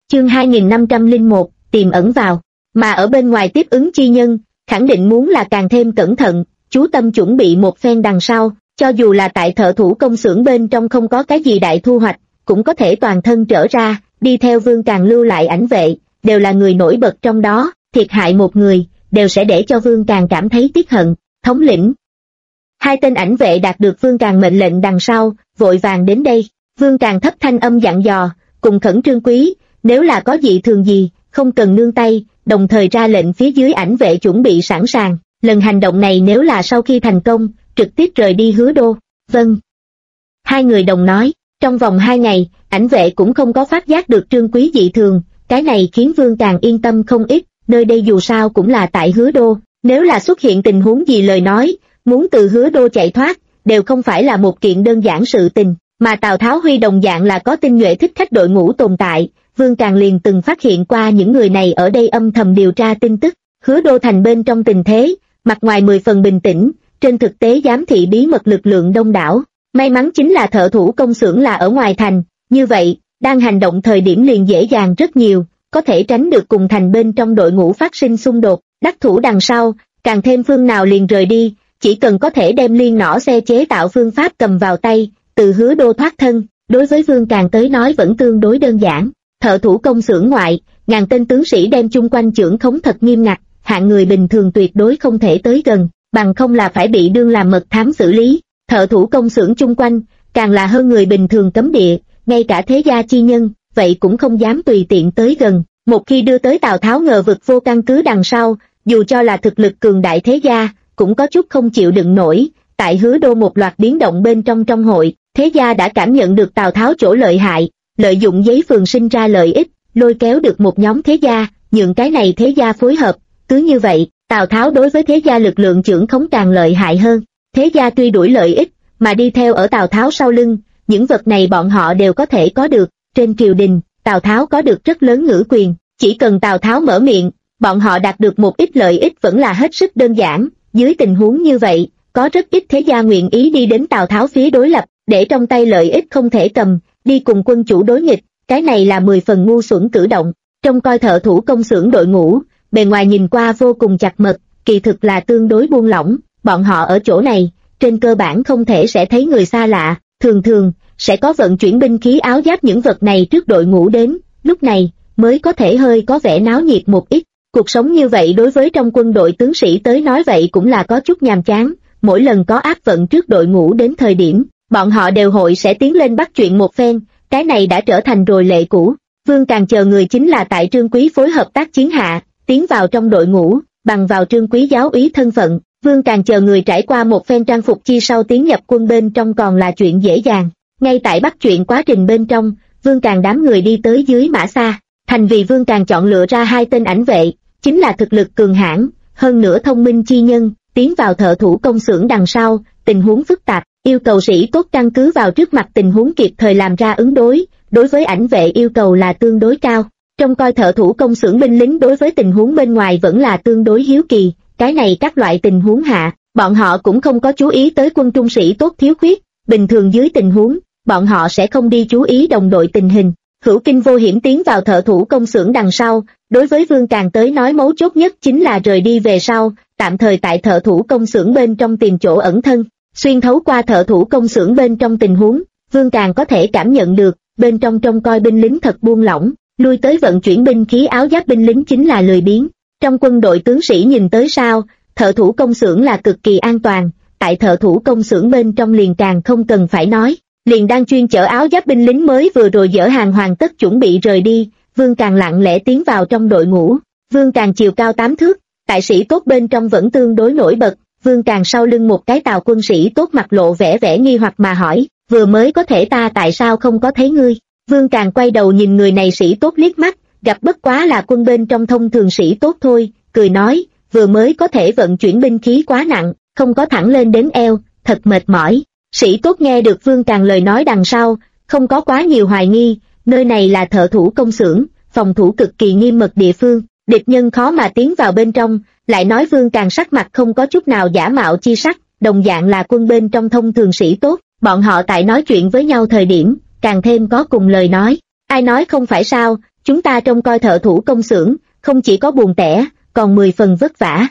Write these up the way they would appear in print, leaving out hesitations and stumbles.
Chương 2501, tiềm ẩn vào. Mà ở bên ngoài tiếp ứng chi nhân, khẳng định muốn là càng thêm cẩn thận, chú tâm chuẩn bị một phen đằng sau, cho dù là tại thợ thủ công xưởng bên trong không có cái gì đại thu hoạch, cũng có thể toàn thân trở ra, đi theo Vương Càng lưu lại ảnh vệ, đều là người nổi bật trong đó, thiệt hại một người, đều sẽ để cho Vương Càng cảm thấy tiếc hận. Thống lĩnh. Hai tên ảnh vệ đạt được Vương Càng mệnh lệnh đằng sau, vội vàng đến đây. Vương Càng thấp thanh âm dặn dò, cùng Khẩn Trương Quý, nếu là có dị thường gì, không cần nương tay, đồng thời ra lệnh phía dưới ảnh vệ chuẩn bị sẵn sàng. Lần hành động này nếu là sau khi thành công, trực tiếp rời đi Hứa Đô. Vâng. Hai người đồng nói, trong vòng 2 ngày, ảnh vệ cũng không có phát giác được Trương Quý dị thường, cái này khiến Vương Càng yên tâm không ít, nơi đây dù sao cũng là tại Hứa Đô, nếu là xuất hiện tình huống gì lời nói, muốn từ Hứa Đô chạy thoát, đều không phải là một kiện đơn giản sự tình, mà Tào Tháo Huy đồng dạng là có tinh nhuệ thích khách đội ngũ tồn tại, Vương Càng liền từng phát hiện qua những người này ở đây âm thầm điều tra tin tức. Hứa Đô thành bên trong tình thế, mặt ngoài 10 phần bình tĩnh, trên thực tế giám thị bí mật lực lượng đông đảo. May mắn chính là thợ thủ công xưởng là ở ngoài thành, như vậy, đang hành động thời điểm liền dễ dàng rất nhiều, có thể tránh được cùng thành bên trong đội ngũ phát sinh xung đột. Đắc thủ đằng sau, càng thêm phương nào liền rời đi, chỉ cần có thể đem liên nỏ xe chế tạo phương pháp cầm vào tay, từ Hứa Đô thoát thân, đối với Vương Càng tới nói vẫn tương đối đơn giản. Thợ thủ công xưởng ngoại, ngàn tên tướng sĩ đem chung quanh chưởng khống thật nghiêm ngặt, hạng người bình thường tuyệt đối không thể tới gần, bằng không là phải bị đương làm mật thám xử lý. Thợ thủ công xưởng chung quanh, càng là hơn người bình thường cấm địa, ngay cả thế gia chi nhân, vậy cũng không dám tùy tiện tới gần. Một khi đưa tới Tào Tháo ngờ vực vô căn cứ đằng sau, dù cho là thực lực cường đại thế gia, cũng có chút không chịu đựng nổi. Tại Hứa Đô một loạt biến động bên trong hội, thế gia đã cảm nhận được Tào Tháo chỗ lợi hại, lợi dụng giấy phường sinh ra lợi ích, lôi kéo được một nhóm thế gia, nhượng cái này thế gia phối hợp. Cứ như vậy, Tào Tháo đối với thế gia lực lượng chưởng khống càng lợi hại hơn. Thế gia tuy đuổi lợi ích, mà đi theo ở Tào Tháo sau lưng, những vật này bọn họ đều có thể có được. Trên triều đình, Tào Tháo có được rất lớn ngữ quyền, chỉ cần Tào Tháo mở miệng, bọn họ đạt được một ít lợi ích vẫn là hết sức đơn giản. Dưới tình huống như vậy, có rất ít thế gia nguyện ý đi đến Tào Tháo phía đối lập, để trong tay lợi ích không thể cầm, đi cùng quân chủ đối nghịch, cái này là 10 phần ngu xuẩn cử động. Trong coi thợ thủ công xưởng đội ngũ, bề ngoài nhìn qua vô cùng chặt mật, kỳ thực là tương đối buông lỏng, bọn họ ở chỗ này, trên cơ bản không thể sẽ thấy người xa lạ, thường thường, sẽ có vận chuyển binh khí áo giáp những vật này trước đội ngũ đến, lúc này, mới có thể hơi có vẻ náo nhiệt một ít. Cuộc sống như vậy đối với trong quân đội tướng sĩ tới nói vậy cũng là có chút nhàm chán, mỗi lần có áp vận trước đội ngũ đến thời điểm, bọn họ đều hội sẽ tiến lên bắt chuyện một phen, cái này đã trở thành rồi lệ cũ. Vương Càng chờ người chính là tại Trương Quý phối hợp tác chiến hạ, tiến vào trong đội ngũ, bằng vào Trương Quý giáo úy thân phận, Vương Càng chờ người trải qua một phen trang phục chi sau tiến nhập quân bên trong còn là chuyện dễ dàng. Ngay tại bắt chuyện quá trình bên trong, Vương Càng đám người đi tới dưới Mã Xa, thành vì Vương Càng chọn lựa ra 2 tên ảnh vệ, chính là thực lực cường hãn, hơn nữa thông minh chi nhân, tiến vào thợ thủ công xưởng đằng sau, tình huống phức tạp, yêu cầu sĩ tốt căn cứ vào trước mặt tình huống kịp thời làm ra ứng đối, đối với ảnh vệ yêu cầu là tương đối cao. Trong coi thợ thủ công xưởng binh lính đối với tình huống bên ngoài vẫn là tương đối hiếu kỳ, cái này các loại tình huống hạ, bọn họ cũng không có chú ý tới quân trung sĩ tốt thiếu khuyết, bình thường dưới tình huống, bọn họ sẽ không đi chú ý đồng đội tình hình. Hữu kinh vô hiểm tiến vào thợ thủ công xưởng đằng sau, đối với Vương Càng tới nói mấu chốt nhất chính là rời đi về sau, tạm thời tại thợ thủ công xưởng bên trong tìm chỗ ẩn thân. Xuyên thấu qua thợ thủ công xưởng bên trong tình huống, Vương Càng có thể cảm nhận được, bên trong trông coi binh lính thật buông lỏng, lui tới vận chuyển binh khí áo giáp binh lính chính là lười biếng. Trong quân đội tướng sĩ nhìn tới sao, thợ thủ công xưởng là cực kỳ an toàn, tại thợ thủ công xưởng bên trong liền càng không cần phải nói. Liền đang chuyên chở áo giáp binh lính mới vừa rồi dỡ hàng hoàn tất chuẩn bị rời đi, Vương Càng lặng lẽ tiến vào trong đội ngũ. Vương Càng chiều cao 8 thước, tại sĩ tốt bên trong vẫn tương đối nổi bật. Vương Càng sau lưng một cái tàu quân sĩ tốt mặt lộ vẻ nghi hoặc mà hỏi, vừa mới có thể ta tại sao không có thấy ngươi? Vương Càng quay đầu nhìn người này sĩ tốt liếc mắt, gặp bất quá là quân bên trong thông thường sĩ tốt thôi, cười nói, vừa mới có thể vận chuyển binh khí quá nặng, không có thẳng lên đến eo, thật mệt mỏi. Sĩ tốt nghe được Vương Càng lời nói đằng sau, không có quá nhiều hoài nghi, nơi này là thợ thủ công xưởng, phòng thủ cực kỳ nghiêm mật địa phương, địch nhân khó mà tiến vào bên trong, lại nói Vương Càng sắc mặt không có chút nào giả mạo chi sắc, đồng dạng là quân bên trong thông thường sĩ tốt, bọn họ tại nói chuyện với nhau thời điểm, càng thêm có cùng lời nói. Ai nói không phải sao, chúng ta trông coi thợ thủ công xưởng, không chỉ có buồn tẻ, còn 10 phần vất vả.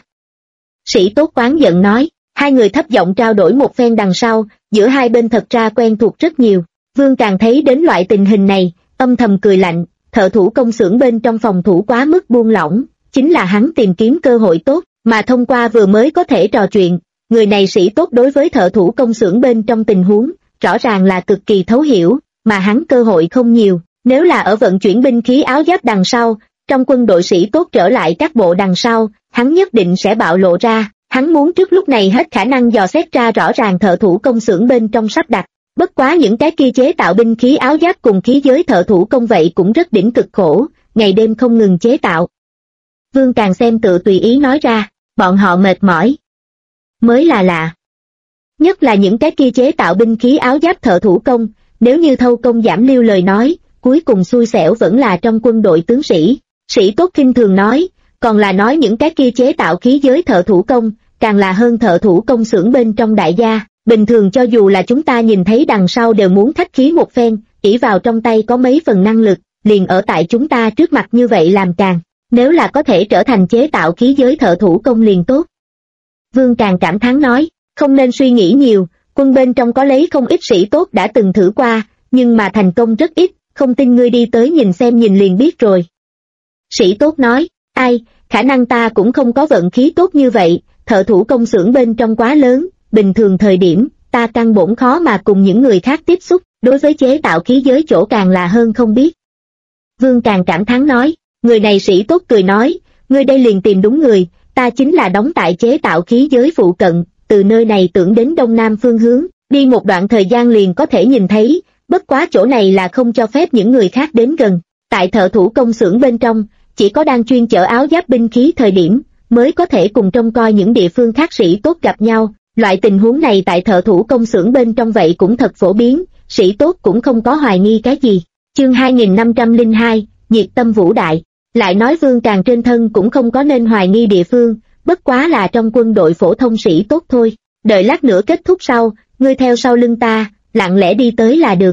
Sĩ Tốt oán giận nói, hai người thấp giọng trao đổi một phen đằng sau, giữa hai bên thật ra quen thuộc rất nhiều. Vương Càng thấy đến loại tình hình này, âm thầm cười lạnh, thợ thủ công xưởng bên trong phòng thủ quá mức buông lỏng, chính là hắn tìm kiếm cơ hội tốt, mà thông qua vừa mới có thể trò chuyện, người này Sĩ Tốt đối với thợ thủ công xưởng bên trong tình huống, rõ ràng là cực kỳ thấu hiểu, mà hắn cơ hội không nhiều, nếu là ở vận chuyển binh khí áo giáp đằng sau, trong quân đội Sĩ Tốt trở lại các bộ đằng sau, hắn nhất định sẽ bạo lộ ra, hắn muốn trước lúc này hết khả năng dò xét ra rõ ràng thợ thủ công xưởng bên trong sắp đặt. Bất quá những cái kia chế tạo binh khí áo giáp cùng khí giới thợ thủ công vậy cũng rất đỉnh cực khổ, ngày đêm không ngừng chế tạo. Vương Càng xem tự tùy ý nói ra, bọn họ mệt mỏi. Mới là lạ. Nhất là những cái kia chế tạo binh khí áo giáp thợ thủ công, nếu như thâu công giảm lưu lời nói, cuối cùng xui xẻo vẫn là trong quân đội tướng sĩ. Sĩ Tốt khinh thường nói, còn là nói những cái kia chế tạo khí giới thợ thủ công, càng là hơn thợ thủ công xưởng bên trong đại gia. Bình thường cho dù là chúng ta nhìn thấy đằng sau đều muốn thách khí một phen, ỷ vào trong tay có mấy phần năng lực, liền ở tại chúng ta trước mặt như vậy làm càng. Nếu là có thể trở thành chế tạo khí giới thợ thủ công liền tốt. Vương Càng cảm thán nói, không nên suy nghĩ nhiều, quân bên trong có lấy không ít Sĩ Tốt đã từng thử qua, nhưng mà thành công rất ít, không tin ngươi đi tới nhìn xem nhìn liền biết rồi. Sĩ Tốt nói, ai, khả năng ta cũng không có vận khí tốt như vậy, thợ thủ công xưởng bên trong quá lớn, bình thường thời điểm, ta căn bổn khó mà cùng những người khác tiếp xúc, đối với chế tạo khí giới chỗ càng là hơn không biết. Vương Càng cảm thán nói, người này Sĩ Tốt cười nói, ngươi đây liền tìm đúng người, ta chính là đóng tại chế tạo khí giới phụ cận, từ nơi này tưởng đến đông nam phương hướng, đi một đoạn thời gian liền có thể nhìn thấy, bất quá chỗ này là không cho phép những người khác đến gần. Tại thợ thủ công xưởng bên trong, chỉ có đang chuyên chở áo giáp binh khí thời điểm, mới có thể cùng trông coi những địa phương khác Sĩ Tốt gặp nhau. Loại tình huống này tại thợ thủ công xưởng bên trong vậy cũng thật phổ biến, Sĩ Tốt cũng không có hoài nghi cái gì. Chương 2502, nhiệt tâm vũ đại. Lại nói Vương Càng trên thân cũng không có nên hoài nghi địa phương, bất quá là trong quân đội phổ thông Sĩ Tốt thôi. Đợi lát nữa kết thúc sau, ngươi theo sau lưng ta, lặng lẽ đi tới là được.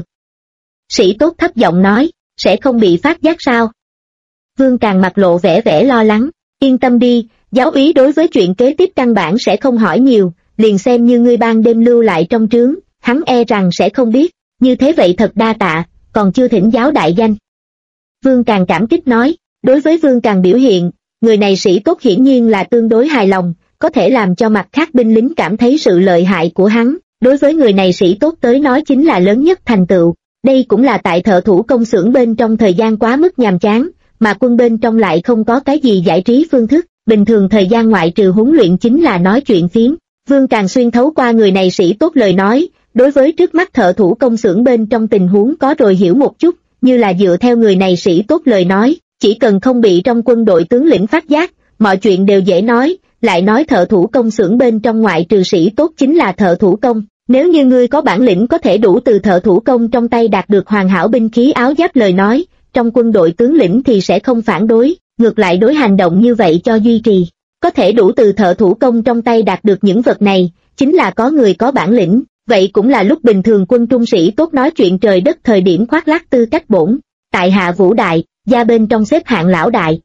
Sĩ Tốt thấp giọng nói, sẽ không bị phát giác sao? Vương Càng mặt lộ vẻ lo lắng, yên tâm đi, giáo úy đối với chuyện kế tiếp căn bản sẽ không hỏi nhiều, liền xem như ngươi ban đêm lưu lại trong trướng, hắn e rằng sẽ không biết, như thế vậy thật đa tạ, còn chưa thỉnh giáo đại danh. Vương Càng cảm kích nói, đối với Vương Càng biểu hiện, người này Sĩ Tốt hiển nhiên là tương đối hài lòng, có thể làm cho mặt khác binh lính cảm thấy sự lợi hại của hắn, đối với người này Sĩ Tốt tới nói chính là lớn nhất thành tựu. Đây cũng là tại thợ thủ công xưởng bên trong thời gian quá mức nhàm chán, mà quân bên trong lại không có cái gì giải trí phương thức, bình thường thời gian ngoại trừ huấn luyện chính là nói chuyện phiếm. Vương Càng xuyên thấu qua người này Sĩ Tốt lời nói, đối với trước mắt thợ thủ công xưởng bên trong tình huống có rồi hiểu một chút, như là dựa theo người này Sĩ Tốt lời nói, chỉ cần không bị trong quân đội tướng lĩnh phát giác, mọi chuyện đều dễ nói, lại nói thợ thủ công xưởng bên trong ngoại trừ Sĩ Tốt chính là thợ thủ công. Nếu như ngươi có bản lĩnh có thể đủ từ thợ thủ công trong tay đạt được hoàn hảo binh khí áo giáp lời nói, trong quân đội tướng lĩnh thì sẽ không phản đối, ngược lại đối hành động như vậy cho duy trì. Có thể đủ từ thợ thủ công trong tay đạt được những vật này, chính là có người có bản lĩnh, vậy cũng là lúc bình thường quân trung sĩ tốt nói chuyện trời đất thời điểm khoác lác tư cách bổn. Tại hạ Vũ Đại, gia bên trong xếp hạng lão đại.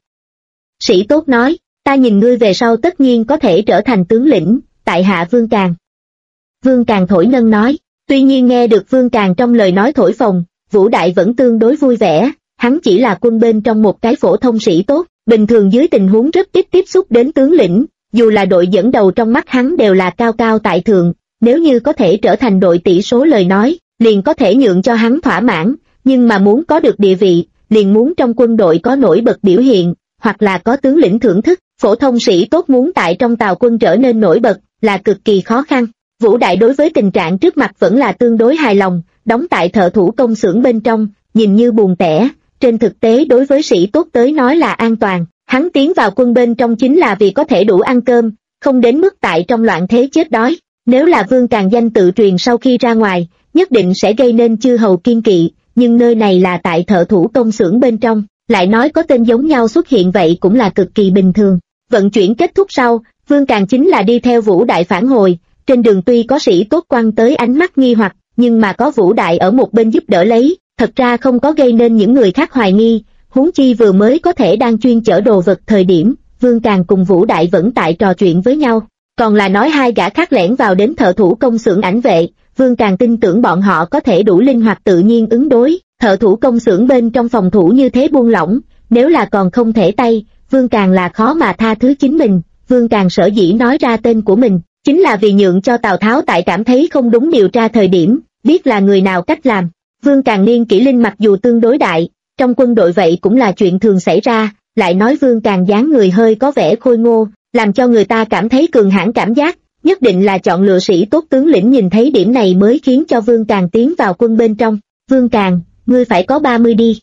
Sĩ tốt nói, ta nhìn ngươi về sau tất nhiên có thể trở thành tướng lĩnh, tại hạ Vương Càng. Vương Càng thổi nâng nói, tuy nhiên nghe được Vương Càng trong lời nói thổi phồng, Vũ Đại vẫn tương đối vui vẻ, hắn chỉ là quân bên trong một cái phổ thông sĩ tốt, bình thường dưới tình huống rất ít tiếp xúc đến tướng lĩnh, dù là đội dẫn đầu trong mắt hắn đều là cao cao tại thượng, nếu như có thể trở thành đội tỷ số lời nói, liền có thể nhượng cho hắn thỏa mãn, nhưng mà muốn có được địa vị, liền muốn trong quân đội có nổi bật biểu hiện, hoặc là có tướng lĩnh thưởng thức, phổ thông sĩ tốt muốn tại trong tàu quân trở nên nổi bật, là cực kỳ khó khăn. Vũ Đại đối với tình trạng trước mặt vẫn là tương đối hài lòng, đóng tại thợ thủ công xưởng bên trong, nhìn như buồn tẻ, trên thực tế đối với sĩ tốt tới nói là an toàn, hắn tiến vào quân bên trong chính là vì có thể đủ ăn cơm, không đến mức tại trong loạn thế chết đói. Nếu là Vương Càng danh tự truyền sau khi ra ngoài, nhất định sẽ gây nên chư hầu kiên kỵ, nhưng nơi này là tại thợ thủ công xưởng bên trong, lại nói có tên giống nhau xuất hiện vậy cũng là cực kỳ bình thường. Vận chuyển kết thúc sau, Vương Càng chính là đi theo Vũ Đại phản hồi, trên đường tuy có sĩ tốt quăng tới ánh mắt nghi hoặc, nhưng mà có Vũ Đại ở một bên giúp đỡ lấy, thật ra không có gây nên những người khác hoài nghi, huống chi vừa mới có thể đang chuyên chở đồ vật thời điểm, Vương Càng cùng Vũ Đại vẫn tại trò chuyện với nhau. Còn là nói hai gã khác lẻn vào đến thợ thủ công xưởng ảnh vệ, Vương Càng tin tưởng bọn họ có thể đủ linh hoạt tự nhiên ứng đối. Thợ thủ công xưởng bên trong phòng thủ như thế buông lỏng, nếu là còn không thể tay, Vương Càng là khó mà tha thứ chính mình. Vương Càng sở dĩ nói ra tên của mình, chính là vì nhượng cho Tào Tháo tại cảm thấy không đúng điều tra thời điểm, biết là người nào cách làm. Vương Càng niên kỷ linh mặc dù tương đối đại, trong quân đội vậy cũng là chuyện thường xảy ra, lại nói Vương Càng dáng người hơi có vẻ khôi ngô, làm cho người ta cảm thấy cường hãn cảm giác, nhất định là chọn lựa sĩ tốt tướng lĩnh. Nhìn thấy điểm này mới khiến cho Vương Càng tiến vào quân bên trong. Vương Càng, ngươi phải có 30 đi.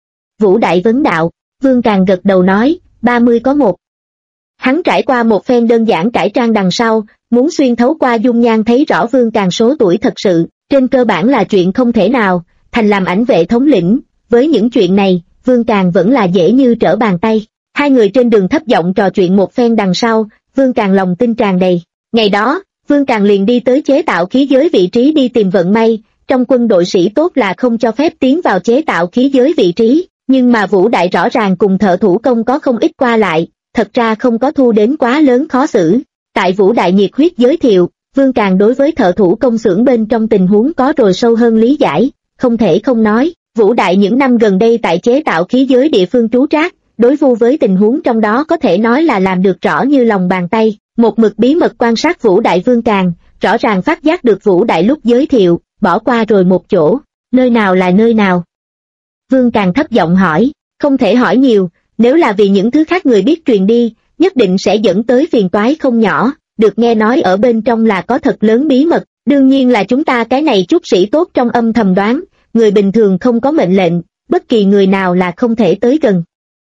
Vũ Đại vấn đạo. Vương Càng gật đầu nói, 30 có một. Hắn trải qua một phen đơn giản cải trang đằng sau, muốn xuyên thấu qua dung nhan thấy rõ Vương Càng số tuổi thật sự, trên cơ bản là chuyện không thể nào, thành làm ảnh vệ thống lĩnh. Với những chuyện này, Vương Càng vẫn là dễ như trở bàn tay. Hai người trên đường thấp giọng trò chuyện một phen đằng sau, Vương Càng lòng tin tràn đầy. Ngày đó, Vương Càng liền đi tới chế tạo khí giới vị trí đi tìm vận may. Trong quân đội sĩ tốt là không cho phép tiến vào chế tạo khí giới vị trí, nhưng mà Vũ Đại rõ ràng cùng thợ thủ công có không ít qua lại, thật ra không có thu đến quá lớn khó xử. Tại Vũ Đại nhiệt huyết giới thiệu, Vương Càng đối với thợ thủ công xưởng bên trong tình huống có rồi sâu hơn lý giải, không thể không nói, Vũ Đại những năm gần đây tại chế tạo khí giới địa phương trú trác, đối vu với tình huống trong đó có thể nói là làm được rõ như lòng bàn tay. Một mực bí mật quan sát Vũ Đại Vương Càng, rõ ràng phát giác được Vũ Đại lúc giới thiệu, bỏ qua rồi một chỗ, nơi nào là nơi nào? Vương Càng thấp giọng hỏi, không thể hỏi nhiều, nếu là vì những thứ khác người biết truyền đi, nhất định sẽ dẫn tới phiền toái không nhỏ, được nghe nói ở bên trong là có thật lớn bí mật, đương nhiên là chúng ta cái này chút sĩ tốt trong âm thầm đoán, người bình thường không có mệnh lệnh, bất kỳ người nào là không thể tới gần.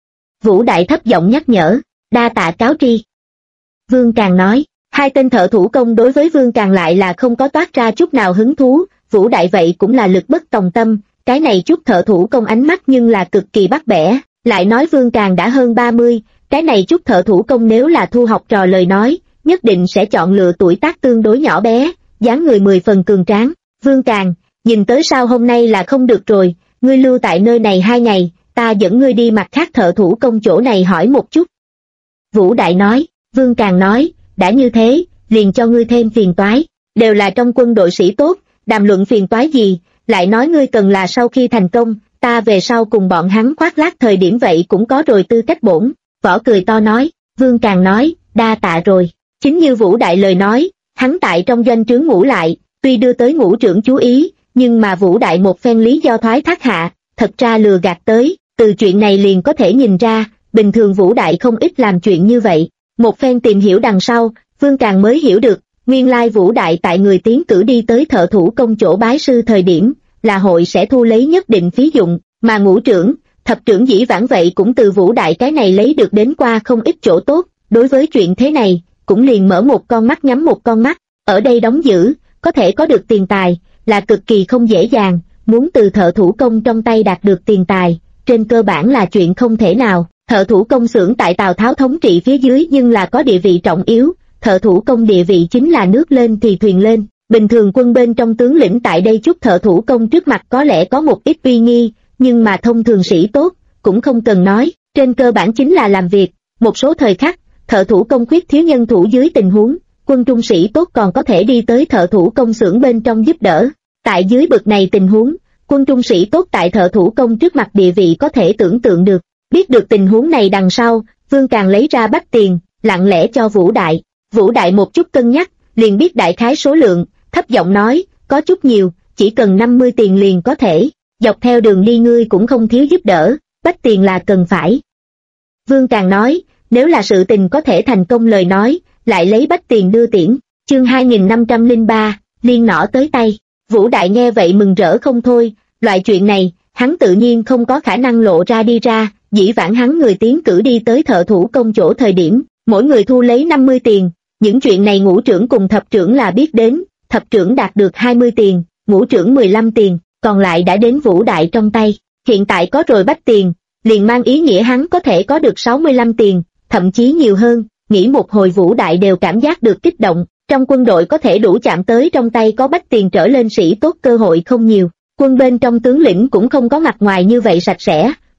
Vũ Đại thấp giọng nhắc nhở, đa tạ cáo tri. Vương Càng nói, hai tên thợ thủ công đối với Vương Càng lại là không có toát ra chút nào hứng thú, Vũ Đại vậy cũng là lực bất tòng tâm, cái này chút thợ thủ công ánh mắt nhưng là cực kỳ bắt bẻ, lại nói Vương Càng đã hơn 30, cái này chút thợ thủ công nếu là thu học trò lời nói, nhất định sẽ chọn lựa tuổi tác tương đối nhỏ bé, dáng người 10 phần cường tráng. Vương Càng, nhìn tới sao hôm nay là không được rồi, ngươi lưu tại nơi này 2 ngày, ta dẫn ngươi đi mặt khác thợ thủ công chỗ này hỏi một chút. Vũ Đại nói. Vương Càng nói, đã như thế, liền cho ngươi thêm phiền toái, đều là trong quân đội sĩ tốt, đàm luận phiền toái gì, lại nói ngươi cần là sau khi thành công, ta về sau cùng bọn hắn khoác lác thời điểm vậy cũng có rồi tư cách bổn. Võ cười to nói. Vương Càng nói, đa tạ rồi, chính như Vũ Đại lời nói, hắn tại trong doanh trướng ngủ lại, tuy đưa tới ngũ trưởng chú ý, nhưng mà Vũ Đại một phen lý do thoái thác hạ, thật ra lừa gạt tới, từ chuyện này liền có thể nhìn ra, bình thường Vũ Đại không ít làm chuyện như vậy. Một phen tìm hiểu đằng sau, Vương Càng mới hiểu được, nguyên lai Vũ Đại tại người tiến cử đi tới thợ thủ công chỗ bái sư thời điểm, là hội sẽ thu lấy nhất định phí dụng, mà ngũ trưởng, thập trưởng dĩ vãng vậy cũng từ Vũ Đại cái này lấy được đến qua không ít chỗ tốt, đối với chuyện thế này, cũng liền mở một con mắt nhắm một con mắt, ở đây đóng giữ, có thể có được tiền tài, là cực kỳ không dễ dàng, muốn từ thợ thủ công trong tay đạt được tiền tài, trên cơ bản là chuyện không thể nào. Thợ thủ công xưởng tại Tào Tháo thống trị phía dưới nhưng là có địa vị trọng yếu, thợ thủ công địa vị chính là nước lên thì thuyền lên, bình thường quân bên trong tướng lĩnh tại đây chút thợ thủ công trước mặt có lẽ có một ít uy nghi, nhưng mà thông thường sĩ tốt, cũng không cần nói, trên cơ bản chính là làm việc, một số thời khắc, thợ thủ công khuyết thiếu nhân thủ dưới tình huống, quân trung sĩ tốt còn có thể đi tới thợ thủ công xưởng bên trong giúp đỡ, tại dưới bực này tình huống, quân trung sĩ tốt tại thợ thủ công trước mặt địa vị có thể tưởng tượng được. Biết được tình huống này đằng sau, Vương Càng lấy ra bách tiền, lặng lẽ cho Vũ Đại. Vũ Đại một chút cân nhắc, liền biết đại khái số lượng, thấp giọng nói, có chút nhiều, chỉ cần 50 tiền liền có thể, dọc theo đường đi ngươi cũng không thiếu giúp đỡ, bách tiền là cần phải. Vương Càng nói, nếu là sự tình có thể thành công lời nói, lại lấy bách tiền đưa tiễn, chương 2503, liên nỏ tới tay. Vũ Đại nghe vậy mừng rỡ không thôi, loại chuyện này, hắn tự nhiên không có khả năng lộ ra đi ra. Dĩ vãng hắn người tiến cử đi tới thợ thủ công chỗ thời điểm, mỗi người thu lấy 50 tiền, những chuyện này ngũ trưởng cùng thập trưởng là biết đến, thập trưởng đạt được 20 tiền, ngũ trưởng 15 tiền, còn lại đã đến Vũ Đại trong tay, hiện tại có rồi bách tiền, liền mang ý nghĩa hắn có thể có được 65 tiền, thậm chí nhiều hơn, nghĩ một hồi Vũ Đại đều cảm giác được kích động, trong quân đội có thể đủ chạm tới trong tay có bách tiền trở lên sĩ tốt cơ hội không nhiều, quân bên trong tướng lĩnh cũng không có mặt ngoài như vậy sạch sẽ.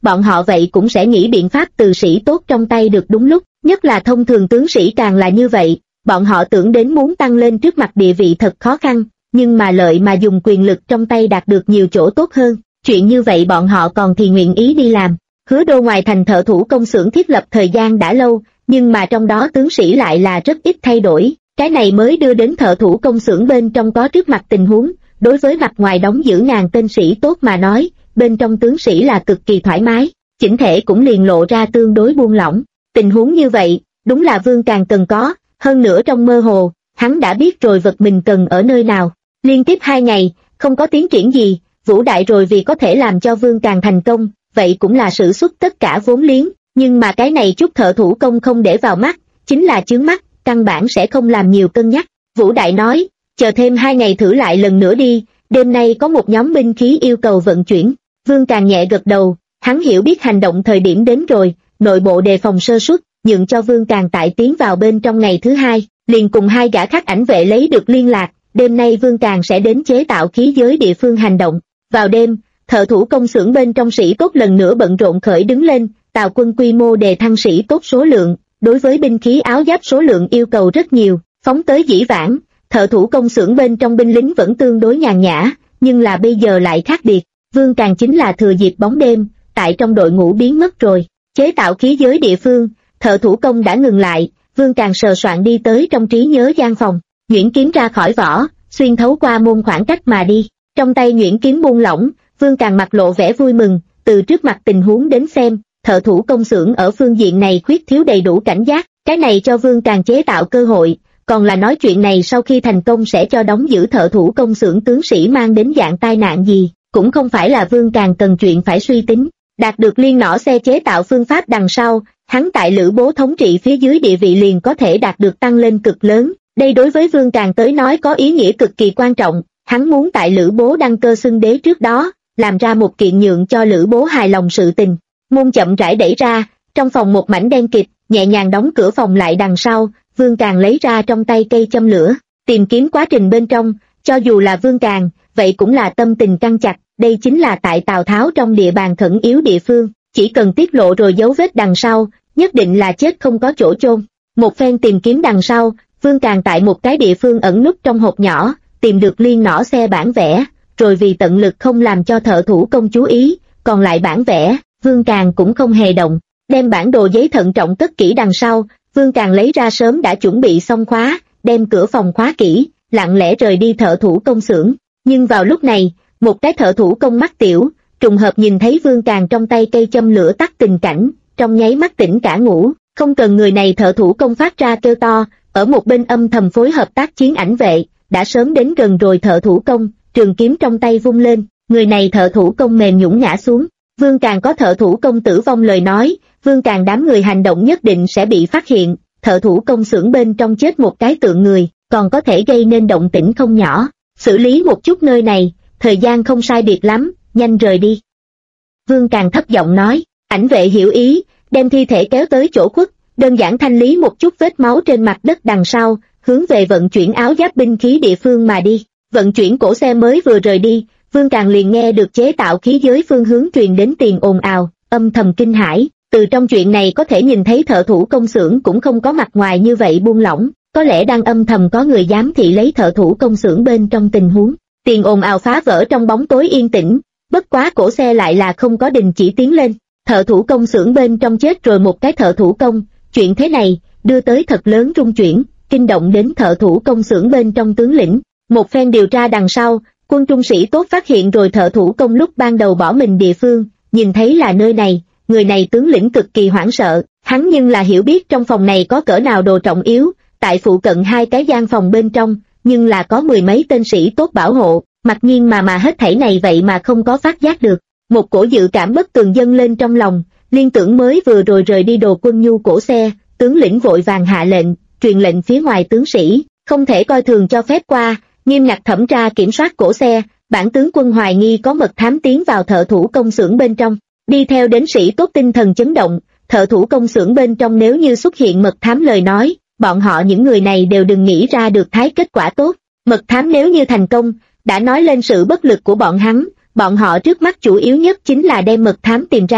bọn họ vậy cũng sẽ nghĩ biện pháp từ sĩ tốt trong tay được đúng lúc, nhất là thông thường tướng sĩ càng là như vậy, bọn họ tưởng đến muốn tăng lên trước mặt địa vị thật khó khăn, nhưng mà lợi mà dùng quyền lực trong tay đạt được nhiều chỗ tốt hơn, chuyện như vậy bọn họ còn thì nguyện ý đi làm. Hứa Đô ngoài thành thợ thủ công xưởng thiết lập thời gian đã lâu, nhưng mà trong đó tướng sĩ lại là rất ít thay đổi, cái này mới đưa đến thợ thủ công xưởng bên trong có trước mặt tình huống, đối với mặt ngoài đóng giữ ngàn tên sĩ tốt mà nói, bên trong tướng sĩ là cực kỳ thoải mái, chỉnh thể cũng liền lộ ra tương đối buông lỏng. Tình huống như vậy, đúng là Vương Càng cần có, hơn nữa trong mơ hồ, hắn đã biết rồi vật mình cần ở nơi nào. Liên tiếp 2 ngày, không có tiến triển gì, Vũ Đại rồi vì có thể làm cho Vương Càng thành công, vậy cũng là sử xuất tất cả vốn liếng, nhưng mà cái này chút thợ thủ công không để vào mắt, chính là chướng mắt, căn bản sẽ không làm nhiều cân nhắc. Vũ Đại nói, chờ thêm 2 ngày thử lại lần nữa đi, đêm nay có một nhóm binh khí yêu cầu vận chuyển. Vương Càng nhẹ gật đầu, hắn hiểu biết hành động thời điểm đến rồi, nội bộ đề phòng sơ suất, nhượng cho Vương Càng tại tiến vào bên trong ngày thứ 2, liền cùng 2 gã khác ảnh vệ lấy được liên lạc, đêm nay Vương Càng sẽ đến chế tạo khí giới địa phương hành động. Vào đêm, thợ thủ công xưởng bên trong sĩ tốt lần nữa bận rộn khởi đứng lên, Tào quân quy mô đề thăng sĩ tốt số lượng, đối với binh khí áo giáp số lượng yêu cầu rất nhiều, phóng tới dĩ vãng, thợ thủ công xưởng bên trong binh lính vẫn tương đối nhàn nhã, nhưng là bây giờ lại khác biệt. Vương Càng chính là thừa dịp bóng đêm, tại trong đội ngũ biến mất rồi. Chế tạo khí giới địa phương, thợ thủ công đã ngừng lại, Vương Càng sờ soạn đi tới trong trí nhớ gian phòng, nhuyễn kiếm ra khỏi vỏ, xuyên thấu qua môn khoảng cách mà đi. Trong tay nhuyễn kiếm buông lỏng, Vương Càng mặt lộ vẻ vui mừng, từ trước mặt tình huống đến xem, thợ thủ công xưởng ở phương diện này khuyết thiếu đầy đủ cảnh giác, cái này cho Vương Càng chế tạo cơ hội, còn là nói chuyện này sau khi thành công sẽ cho đóng giữ thợ thủ công xưởng tướng sĩ mang đến dạng tai nạn gì, cũng không phải là Vương Càng cần chuyện phải suy tính. Đạt được liên nỏ xe chế tạo phương pháp đằng sau, hắn tại Lữ Bố thống trị phía dưới địa vị liền có thể đạt được tăng lên cực lớn, đây đối với Vương Càng tới nói có ý nghĩa cực kỳ quan trọng, hắn muốn tại Lữ Bố đăng cơ xưng đế trước đó, làm ra một kiện nhượng cho Lữ Bố hài lòng sự tình. Môn chậm rãi đẩy ra, trong phòng một mảnh đen kịt, nhẹ nhàng đóng cửa phòng lại đằng sau, Vương Càng lấy ra trong tay cây châm lửa, tìm kiếm quá trình bên trong, cho dù là Vương Càng, vậy cũng là tâm tình căng chặt, đây chính là tại Tào Tháo trong địa bàn khẩn yếu địa phương, chỉ cần tiết lộ rồi dấu vết đằng sau, nhất định là chết không có chỗ chôn. Một phen tìm kiếm đằng sau, Vương Càng tại một cái địa phương ẩn núp trong hộp nhỏ, tìm được liên nỏ xe bản vẽ, rồi vì tận lực không làm cho thợ thủ công chú ý, còn lại bản vẽ, Vương Càng cũng không hề động, đem bản đồ giấy thận trọng cất kỹ đằng sau, Vương Càng lấy ra sớm đã chuẩn bị xong khóa, đem cửa phòng khóa kỹ, lặng lẽ rời đi thợ thủ công xưởng. Nhưng vào lúc này, một cái thợ thủ công mắt tiểu, trùng hợp nhìn thấy Vương Càng trong tay cây châm lửa tắt tình cảnh, trong nháy mắt tỉnh cả ngủ, không cần người này thợ thủ công phát ra kêu to, ở một bên âm thầm phối hợp tác chiến ảnh vệ, đã sớm đến gần rồi thợ thủ công, trường kiếm trong tay vung lên, người này thợ thủ công mềm nhũn ngã xuống. Vương Càng có thợ thủ công tử vong lời nói, Vương Càng đám người hành động nhất định sẽ bị phát hiện, thợ thủ công xưởng bên trong chết một cái tượng người, còn có thể gây nên động tĩnh không nhỏ, xử lý một chút nơi này, thời gian không sai biệt lắm, nhanh rời đi. Vương Càng thấp giọng nói, ảnh vệ hiểu ý, đem thi thể kéo tới chỗ khuất, đơn giản thanh lý một chút vết máu trên mặt đất đằng sau, hướng về vận chuyển áo giáp binh khí địa phương mà đi. Vận chuyển cổ xe mới vừa rời đi, Vương Càng liền nghe được chế tạo khí giới phương hướng truyền đến tiền ồn ào, âm thầm kinh hãi. Từ trong chuyện này có thể nhìn thấy thợ thủ công xưởng cũng không có mặt ngoài như vậy buông lỏng, có lẽ đang âm thầm có người giám thị lấy thợ thủ công xưởng bên trong tình huống. Tiền ồn ào phá vỡ trong bóng tối yên tĩnh, bất quá cổ xe lại là không có đình chỉ tiến lên. Thợ thủ công xưởng bên trong chết rồi một cái thợ thủ công, chuyện thế này đưa tới thật lớn rung chuyển, kinh động đến thợ thủ công xưởng bên trong tướng lĩnh. Một phen điều tra đằng sau, quân trung sĩ tốt phát hiện rồi thợ thủ công lúc ban đầu bỏ mình địa phương, nhìn thấy là nơi này, người này tướng lĩnh cực kỳ hoảng sợ, hắn nhưng là hiểu biết trong phòng này có cỡ nào đồ trọng yếu, tại phụ cận 2 cái gian phòng bên trong, nhưng là có 10 mấy tên sĩ tốt bảo hộ, mặc nhiên mà hết thảy này vậy mà không có phát giác được. Một cổ dự cảm bất tường dâng lên trong lòng, liên tưởng mới vừa rồi rời đi đồ quân nhu cổ xe, tướng lĩnh vội vàng hạ lệnh, truyền lệnh phía ngoài tướng sĩ, không thể coi thường cho phép qua, nghiêm ngặt thẩm tra kiểm soát cổ xe, bản tướng quân hoài nghi có mật thám tiến vào thợ thủ công xưởng bên trong. Đi theo đến sĩ tốt tinh thần chấn động, thợ thủ công xưởng bên trong nếu như xuất hiện mật thám lời nói, bọn họ những người này đều đừng nghĩ ra được thái kết quả tốt. Mật thám nếu như thành công, đã nói lên sự bất lực của bọn hắn, bọn họ trước mắt chủ yếu nhất chính là đem mật thám tìm ra.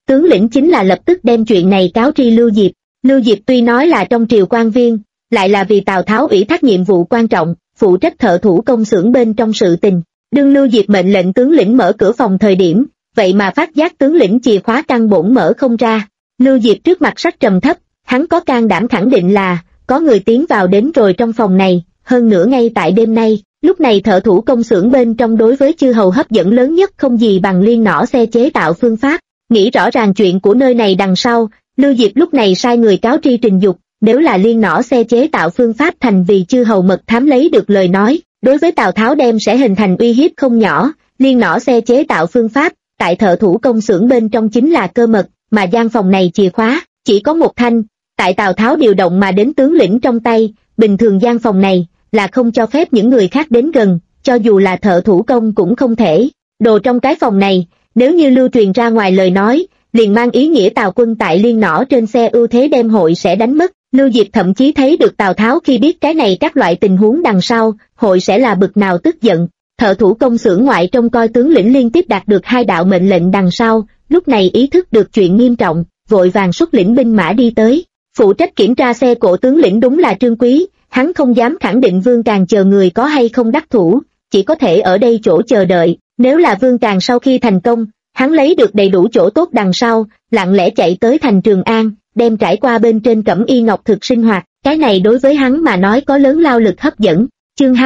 Tướng lĩnh chính là lập tức đem chuyện này cáo tri Lưu Diệp. Lưu Diệp tuy nói là trong triều quan viên, lại là vì Tào Tháo ủy thác nhiệm vụ quan trọng, phụ trách thợ thủ công xưởng bên trong sự tình. Đương Lưu Diệp mệnh lệnh tướng lĩnh mở cửa phòng thời điểm, vậy mà phát giác tướng lĩnh chìa khóa căn bổn mở không ra. Lưu Diệp trước mặt sắc trầm thấp, hắn có can đảm khẳng định là có người tiến vào đến rồi trong phòng này, hơn nữa ngay tại đêm nay. Lúc này thợ thủ công xưởng bên trong đối với chư hầu hấp dẫn lớn nhất không gì bằng liên nỏ xe chế tạo phương pháp. Nghĩ rõ ràng chuyện của nơi này đằng sau, Lưu Diệp lúc này sai người cáo tri Trình Dục, nếu là liên nỏ xe chế tạo phương pháp thành vì chư hầu mật thám lấy được lời nói, đối với Tào Tháo đem sẽ hình thành uy hiếp không nhỏ. Liên nỏ xe chế tạo phương pháp, tại thợ thủ công xưởng bên trong chính là cơ mật, mà gian phòng này chìa khóa chỉ có một thanh, tại Tào Tháo điều động mà đến tướng lĩnh trong tay, bình thường gian phòng này là không cho phép những người khác đến gần, cho dù là thợ thủ công cũng không thể. Đồ trong cái phòng này, nếu như lưu truyền ra ngoài lời nói, liền mang ý nghĩa Tào quân tại liên nỏ trên xe ưu thế đem hội sẽ đánh mất. Lưu Diệp thậm chí thấy được Tào Tháo khi biết cái này các loại tình huống đằng sau, hội sẽ là bực nào tức giận. Thợ thủ công xưởng ngoại trông coi tướng lĩnh liên tiếp đạt được 2 đạo mệnh lệnh đằng sau, lúc này ý thức được chuyện nghiêm trọng, vội vàng xuất lĩnh binh mã đi tới. Phụ trách kiểm tra xe cộ tướng lĩnh đúng là Trương Quý, hắn không dám khẳng định Vương Càn chờ người có hay không đắc thủ, chỉ có thể ở đây chỗ chờ đợi. Nếu là Vương Càn sau khi thành công, hắn lấy được đầy đủ chỗ tốt đằng sau, lặng lẽ chạy tới thành Trường An, đem trải qua bên trên Cẩm Y Ngọc thực sinh hoạt, cái này đối với hắn mà nói có lớn lao lực hấp dẫn. Chương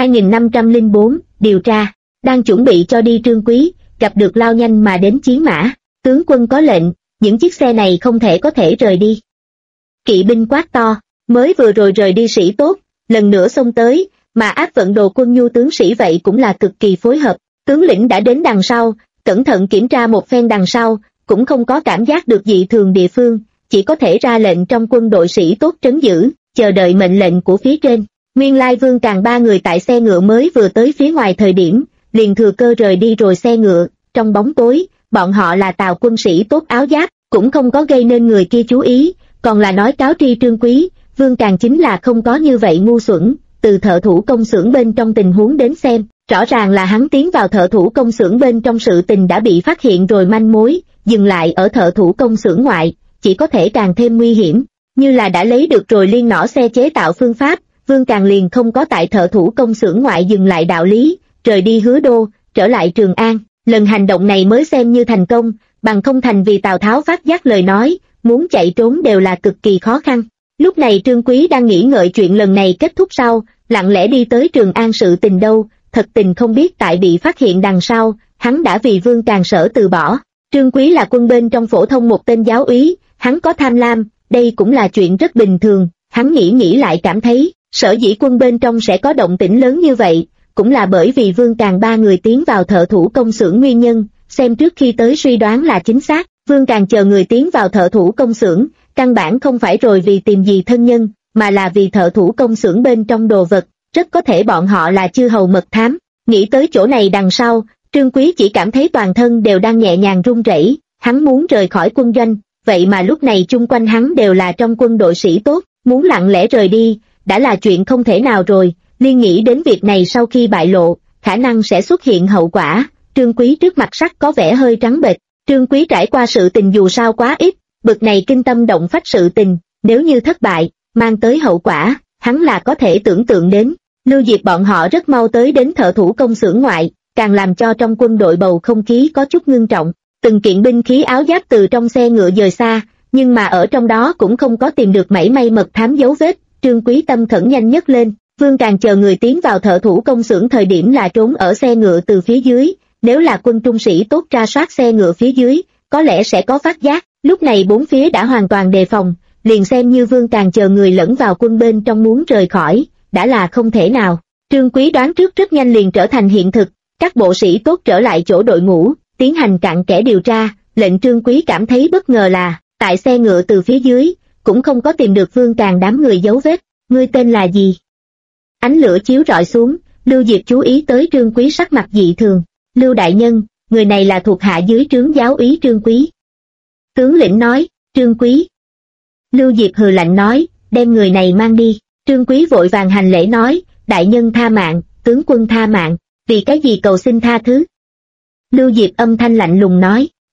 2504, điều tra, đang chuẩn bị cho đi Trương Quý, gặp được lao nhanh mà đến chiến mã. Tướng quân có lệnh, những chiếc xe này không thể có thể rời đi. Kỵ binh quát to, mới vừa rồi rời đi sĩ tốt, lần nữa xông tới, mà áp vận đồ quân nhu tướng sĩ vậy cũng là cực kỳ phối hợp. Tướng lĩnh đã đến đằng sau, cẩn thận kiểm tra một phen đằng sau, cũng không có cảm giác được dị thường địa phương, chỉ có thể ra lệnh trong quân đội sĩ tốt trấn giữ, chờ đợi mệnh lệnh của phía trên. Nguyên lai Vương Càn 3 người tại xe ngựa mới vừa tới phía ngoài thời điểm, liền thừa cơ rời đi rồi xe ngựa, trong bóng tối, bọn họ là Tào quân sĩ tốt áo giáp, cũng không có gây nên người kia chú ý, còn là nói cáo tri Trương Quý. Vương Càn chính là không có như vậy ngu xuẩn, từ thợ thủ công xưởng bên trong tình huống đến xem, rõ ràng là hắn tiến vào thợ thủ công xưởng bên trong sự tình đã bị phát hiện rồi manh mối, dừng lại ở thợ thủ công xưởng ngoại, chỉ có thể càng thêm nguy hiểm. Như là đã lấy được rồi liên nỏ xe chế tạo phương pháp, Vương Càn liền không có tại thợ thủ công xưởng ngoại dừng lại đạo lý, rời đi Hứa Đô, trở lại Trường An. Lần hành động này mới xem như thành công, bằng không thành vì Tào Tháo phát giác lời nói, muốn chạy trốn đều là cực kỳ khó khăn. Lúc này Trương Quý đang nghĩ ngợi chuyện lần này kết thúc sau, lặng lẽ đi tới Trường An sự tình đâu, thật tình không biết tại bị phát hiện đằng sau, hắn đã vì Vương Càn sở từ bỏ. Trương Quý là quân bên trong phổ thông một tên giáo úy, hắn có tham lam, đây cũng là chuyện rất bình thường. Hắn nghĩ lại cảm thấy, sở dĩ quân bên trong sẽ có động tĩnh lớn như vậy, cũng là bởi vì Vương Càn 3 người tiến vào thợ thủ công xưởng nguyên nhân, xem trước khi tới suy đoán là chính xác. Vương Càn chờ người tiến vào thợ thủ công xưởng, căn bản không phải rồi vì tìm gì thân nhân, mà là vì thợ thủ công xưởng bên trong đồ vật, rất có thể bọn họ là chư hầu mật thám. Nghĩ tới chỗ này đằng sau, Trương Quý chỉ cảm thấy toàn thân đều đang nhẹ nhàng run rẩy, hắn muốn rời khỏi quân doanh, vậy mà lúc này chung quanh hắn đều là trong quân đội sĩ tốt, muốn lặng lẽ rời đi, đã là chuyện không thể nào rồi. Liên nghĩ đến việc này sau khi bại lộ, khả năng sẽ xuất hiện hậu quả, Trương Quý trước mặt sắc có vẻ hơi trắng bệch. Trương Quý trải qua sự tình dù sao quá ít, bực này kinh tâm động phách sự tình, nếu như thất bại, mang tới hậu quả, hắn là có thể tưởng tượng đến. Lưu Diệp bọn họ rất mau tới đến thợ thủ công xưởng ngoại, càng làm cho trong quân đội bầu không khí có chút ngưng trọng. Từng kiện binh khí áo giáp từ trong xe ngựa dời xa, nhưng mà ở trong đó cũng không có tìm được mảy may mật thám dấu vết. Trương Quý tâm khẩn nhanh nhất lên, Vương Càn chờ người tiến vào thợ thủ công xưởng thời điểm là trốn ở xe ngựa từ phía dưới, nếu là quân trung sĩ tốt tra soát xe ngựa phía dưới, có lẽ sẽ có phát giác. Lúc này bốn phía đã hoàn toàn đề phòng, liền xem như Vương Càn chờ người lẫn vào quân bên trong muốn rời khỏi, đã là không thể nào. Trương Quý đoán trước rất nhanh liền trở thành hiện thực, các bộ sĩ tốt trở lại chỗ đội ngũ, tiến hành cặn kẽ điều tra. Lệnh Trương Quý cảm thấy bất ngờ là, tại xe ngựa từ phía dưới, cũng không có tìm được Vương Càn đám người dấu vết. Ngươi tên là gì? Ánh lửa chiếu rọi xuống, Lưu Diệp chú ý tới Trương Quý sắc mặt dị thường. Lưu đại nhân, người này là thuộc hạ dưới trướng giáo úy Trương Quý. Tướng lĩnh nói, Trương Quý. Lưu Diệp hừ lạnh nói, đem người này mang đi. Trương Quý vội vàng hành lễ nói, đại nhân tha mạng, tướng quân tha mạng, vì cái gì cầu xin tha thứ? Lưu Diệp âm thanh lạnh lùng nói,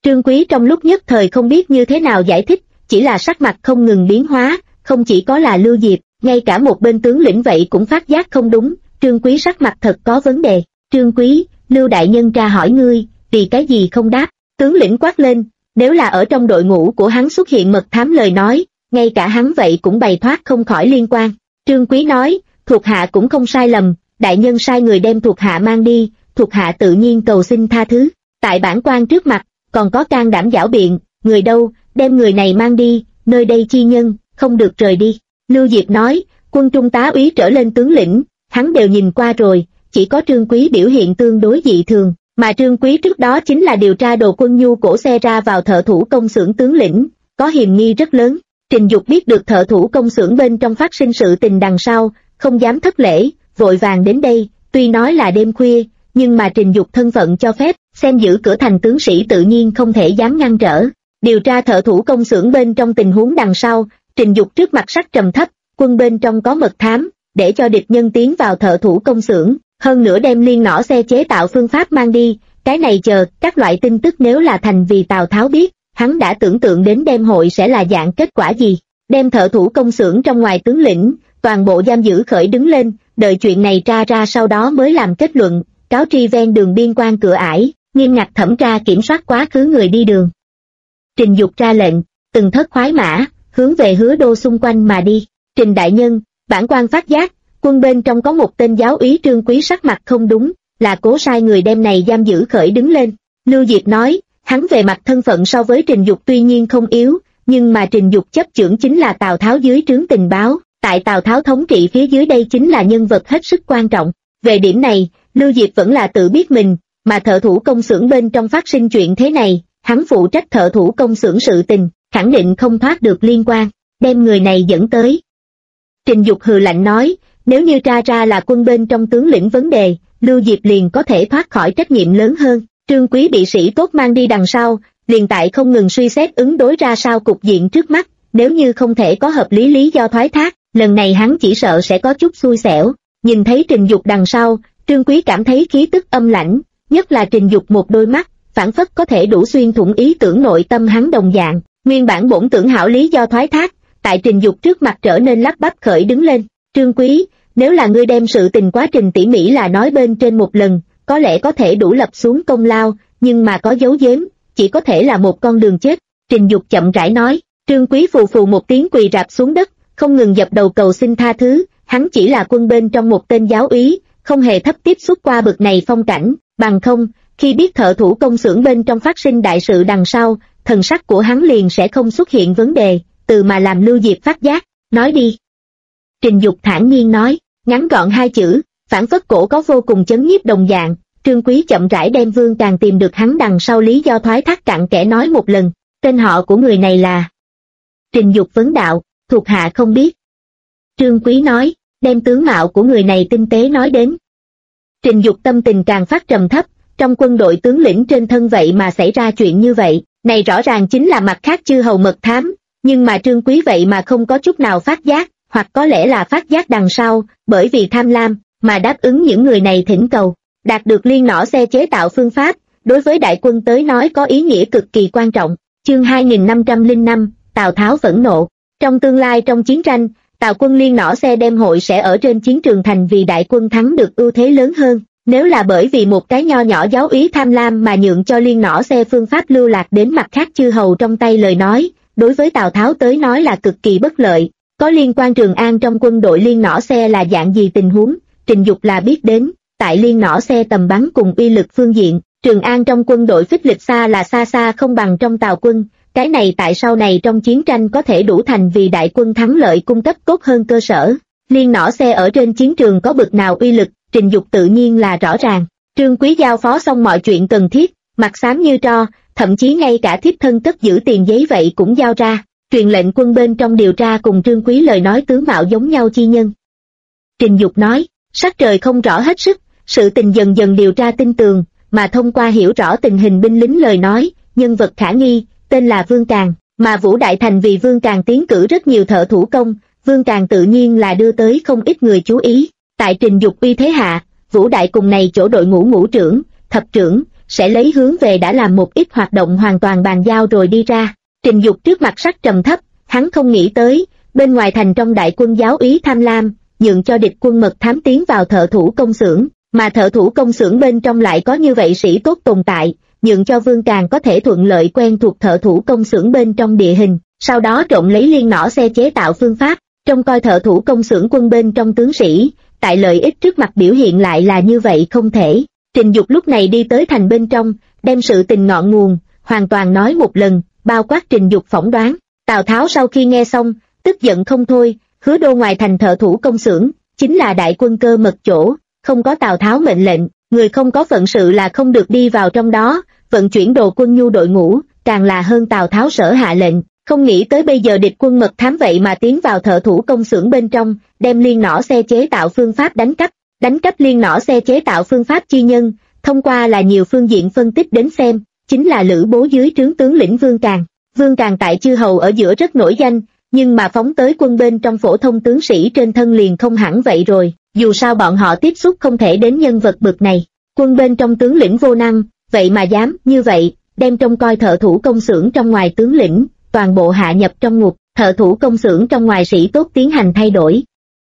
Trương Quý trong lúc nhất thời không biết như thế nào giải thích, chỉ là sắc mặt không ngừng biến hóa, không chỉ có là Lưu Diệp, ngay cả một bên tướng lĩnh vậy cũng phát giác không đúng, Trương Quý sắc mặt thật có vấn đề. Trương Quý, Lưu đại nhân tra hỏi ngươi, vì cái gì không đáp? Tướng lĩnh quát lên, nếu là ở trong đội ngũ của hắn xuất hiện mật thám lời nói, ngay cả hắn vậy cũng bày thoát không khỏi liên quan. Trương Quý nói, thuộc hạ cũng không sai lầm, đại nhân sai người đem thuộc hạ mang đi, thuộc hạ tự nhiên cầu xin tha thứ. Tại bản quan trước mặt, còn có can đảm giảo biện, người đâu, đem người này mang đi, nơi đây chi nhân, không được rời đi. Lưu Diệp nói, quân trung tá úy trở lên tướng lĩnh, hắn đều nhìn qua rồi, chỉ có Trương Quý biểu hiện tương đối dị thường, mà Trương Quý trước đó chính là điều tra đồ quân nhu cổ xe ra vào thợ thủ công xưởng tướng lĩnh, có hiềm nghi rất lớn. Trình Dục biết được thợ thủ công xưởng bên trong phát sinh sự tình đằng sau, không dám thất lễ, vội vàng đến đây, tuy nói là đêm khuya, nhưng mà Trình Dục thân phận cho phép, xem giữ cửa thành tướng sĩ tự nhiên không thể dám ngăn trở. Điều tra thợ thủ công xưởng bên trong tình huống đằng sau, Trình Dục trước mặt sắc trầm thấp, quân bên trong có mật thám, để cho địch nhân tiến vào thợ thủ công xưởng, hơn nữa đem liên nỏ xe chế tạo phương pháp mang đi, cái này chờ, các loại tin tức nếu là thành vì Tào Tháo biết, hắn đã tưởng tượng đến đêm hội sẽ là dạng kết quả gì, đem thợ thủ công xưởng trong ngoài tướng lĩnh, toàn bộ giam giữ khởi đứng lên, đợi chuyện này tra ra sau đó mới làm kết luận, cáo tri ven đường biên quan cửa ải, nghiêm ngặt thẩm tra kiểm soát quá khứ người đi đường. Trình Dục ra lệnh, từng thất khoái mã, hướng về Hứa Đô xung quanh mà đi. Trình đại nhân, bản quan phát giác, quân bên trong có một tên giáo úy Trương Quý sắc mặt không đúng, là cố sai người đem này giam giữ khởi đứng lên. Lưu Diệp nói, hắn về mặt thân phận so với Trình Dục tuy nhiên không yếu, nhưng mà Trình Dục chấp chưởng chính là Tào Tháo dưới trướng tình báo, tại Tào Tháo thống trị phía dưới đây chính là nhân vật hết sức quan trọng. Về điểm này, Lưu Diệp vẫn là tự biết mình, mà thợ thủ công xưởng bên trong phát sinh chuyện thế này, hắn phụ trách thợ thủ công xưởng sự tình, khẳng định không thoát được liên quan, đem người này dẫn tới. Trình Dục hừ lạnh nói, nếu như tra ra là quân bên trong tướng lĩnh vấn đề, Lưu Diệp liền có thể thoát khỏi trách nhiệm lớn hơn. Trương Quý bị sĩ tốt mang đi đằng sau, liền tại không ngừng suy xét ứng đối ra sao cục diện trước mắt, nếu như không thể có hợp lý lý do thoái thác, lần này hắn chỉ sợ sẽ có chút xui xẻo. Nhìn thấy Trình Dục đằng sau, Trương Quý cảm thấy khí tức âm lãnh, nhất là Trình Dục một đôi mắt, phảng phất có thể đủ xuyên thủng ý tưởng nội tâm hắn đồng dạng, nguyên bản bổn tưởng hảo lý do thoái thác, tại Trình Dục trước mặt trở nên lắp bắp khởi đứng lên. Trương Quý, nếu là ngươi đem sự tình quá trình tỉ mỉ là nói bên trên một lần, có lẽ có thể đủ lập xuống công lao, nhưng mà có giấu giếm, chỉ có thể là một con đường chết. Trình Dục chậm rãi nói. Trương Quý phù phù một tiếng quỳ rạp xuống đất, không ngừng dập đầu cầu xin tha thứ, hắn chỉ là quân bên trong một tên giáo úy, không hề thấp tiếp xúc qua bực này phong cảnh, bằng không, khi biết thợ thủ công xưởng bên trong phát sinh đại sự đằng sau, thần sắc của hắn liền sẽ không xuất hiện vấn đề, từ mà làm Lưu Diệp phát giác, nói đi. Trình Dục thản nhiên nói, ngắn gọn hai chữ, phản phất cổ có vô cùng chấn nhiếp đồng dạng. Trương Quý chậm rãi đem Vương Càng tìm được hắn đằng sau lý do thoái thác cặn kẽ nói một lần, tên họ của người này là. Trình Dục vấn đạo, thuộc hạ không biết. Trương Quý nói, đem tướng mạo của người này tinh tế nói đến. Trình Dục tâm tình càng phát trầm thấp, trong quân đội tướng lĩnh trên thân vậy mà xảy ra chuyện như vậy, này rõ ràng chính là mặt khác chư hầu mật thám, nhưng mà Trương Quý vậy mà không có chút nào phát giác, hoặc có lẽ là phát giác đằng sau, bởi vì tham lam, mà đáp ứng những người này thỉnh cầu, đạt được liên nỏ xe chế tạo phương pháp, đối với đại quân tới nói có ý nghĩa cực kỳ quan trọng. Chương 2505, Tào Tháo phẫn nộ. Trong tương lai trong chiến tranh, Tào quân liên nỏ xe đem hội sẽ ở trên chiến trường thành vì đại quân thắng được ưu thế lớn hơn. Nếu là bởi vì một cái nho nhỏ giáo úy tham lam mà nhượng cho liên nỏ xe phương pháp lưu lạc đến mặt khác chư hầu trong tay lời nói, đối với Tào Tháo tới nói là cực kỳ bất lợi. Có liên quan Trường An trong quân đội liên nỏ xe là dạng gì tình huống, Trình Dục là biết đến, tại liên nỏ xe tầm bắn cùng uy lực phương diện, Trường An trong quân đội phích lịch xa là xa xa không bằng trong Tào quân, cái này tại sau này trong chiến tranh có thể đủ thành vì đại quân thắng lợi cung cấp tốt hơn cơ sở. Liên nỏ xe ở trên chiến trường có bực nào uy lực, Trình Dục tự nhiên là rõ ràng. Trương Quý giao phó xong mọi chuyện cần thiết, mặt xám như tro, thậm chí ngay cả thiếp thân cất giữ tiền giấy vậy cũng giao ra, truyền lệnh quân bên trong điều tra cùng Trương Quý lời nói tướng mạo giống nhau chi nhân. Trình Dục nói, sắc trời không rõ hết sức, sự tình dần dần điều tra tinh tường, mà thông qua hiểu rõ tình hình binh lính lời nói, nhân vật khả nghi, tên là Vương Càng, mà Vũ Đại Thành vì Vương Càng tiến cử rất nhiều thợ thủ công, Vương Càng tự nhiên là đưa tới không ít người chú ý. Tại Trình Dục uy thế hạ, Vũ Đại cùng này chỗ đội ngũ ngũ trưởng, thập trưởng, sẽ lấy hướng về đã làm một ít hoạt động hoàn toàn bàn giao rồi đi ra. Trình Dục trước mặt sắc trầm thấp, hắn không nghĩ tới, bên ngoài thành trong đại quân giáo úy tham lam, nhượng cho địch quân mật thám tiến vào thợ thủ công xưởng, mà thợ thủ công xưởng bên trong lại có như vậy sĩ tốt tồn tại, nhượng cho Vương Càng có thể thuận lợi quen thuộc thợ thủ công xưởng bên trong địa hình, sau đó trộn lấy liên nỏ xe chế tạo phương pháp. Trông coi thợ thủ công xưởng quân bên trong tướng sĩ, tại lợi ích trước mặt biểu hiện lại là như vậy không thể. Trình Dục lúc này đi tới thành bên trong, đem sự tình ngọn nguồn, hoàn toàn nói một lần, bao quát Trình Dục phỏng đoán. Tào Tháo sau khi nghe xong, tức giận không thôi, Hứa Đô ngoài thành thợ thủ công xưởng, chính là đại quân cơ mật chỗ, không có Tào Tháo mệnh lệnh, người không có phận sự là không được đi vào trong đó, vận chuyển đồ quân nhu đội ngũ, càng là hơn Tào Tháo sở hạ lệnh. Không nghĩ tới bây giờ địch quân mật thám vậy mà tiến vào thợ thủ công xưởng bên trong, đem liên nỏ xe chế tạo phương pháp đánh cắp liên nỏ xe chế tạo phương pháp chi nhân, thông qua là nhiều phương diện phân tích đến xem, chính là Lữ Bố dưới trướng tướng lĩnh Vương Càng. Vương Càng tại chư hầu ở giữa rất nổi danh, nhưng mà phóng tới quân bên trong phổ thông tướng sĩ trên thân liền không hẳn vậy rồi, dù sao bọn họ tiếp xúc không thể đến nhân vật bậc này. Quân bên trong tướng lĩnh vô năng, vậy mà dám như vậy, đem trông coi thợ thủ công xưởng trong ngoài tướng lĩnh, toàn bộ hạ nhập trong ngục, thợ thủ công xưởng trong ngoài sĩ tốt tiến hành thay đổi.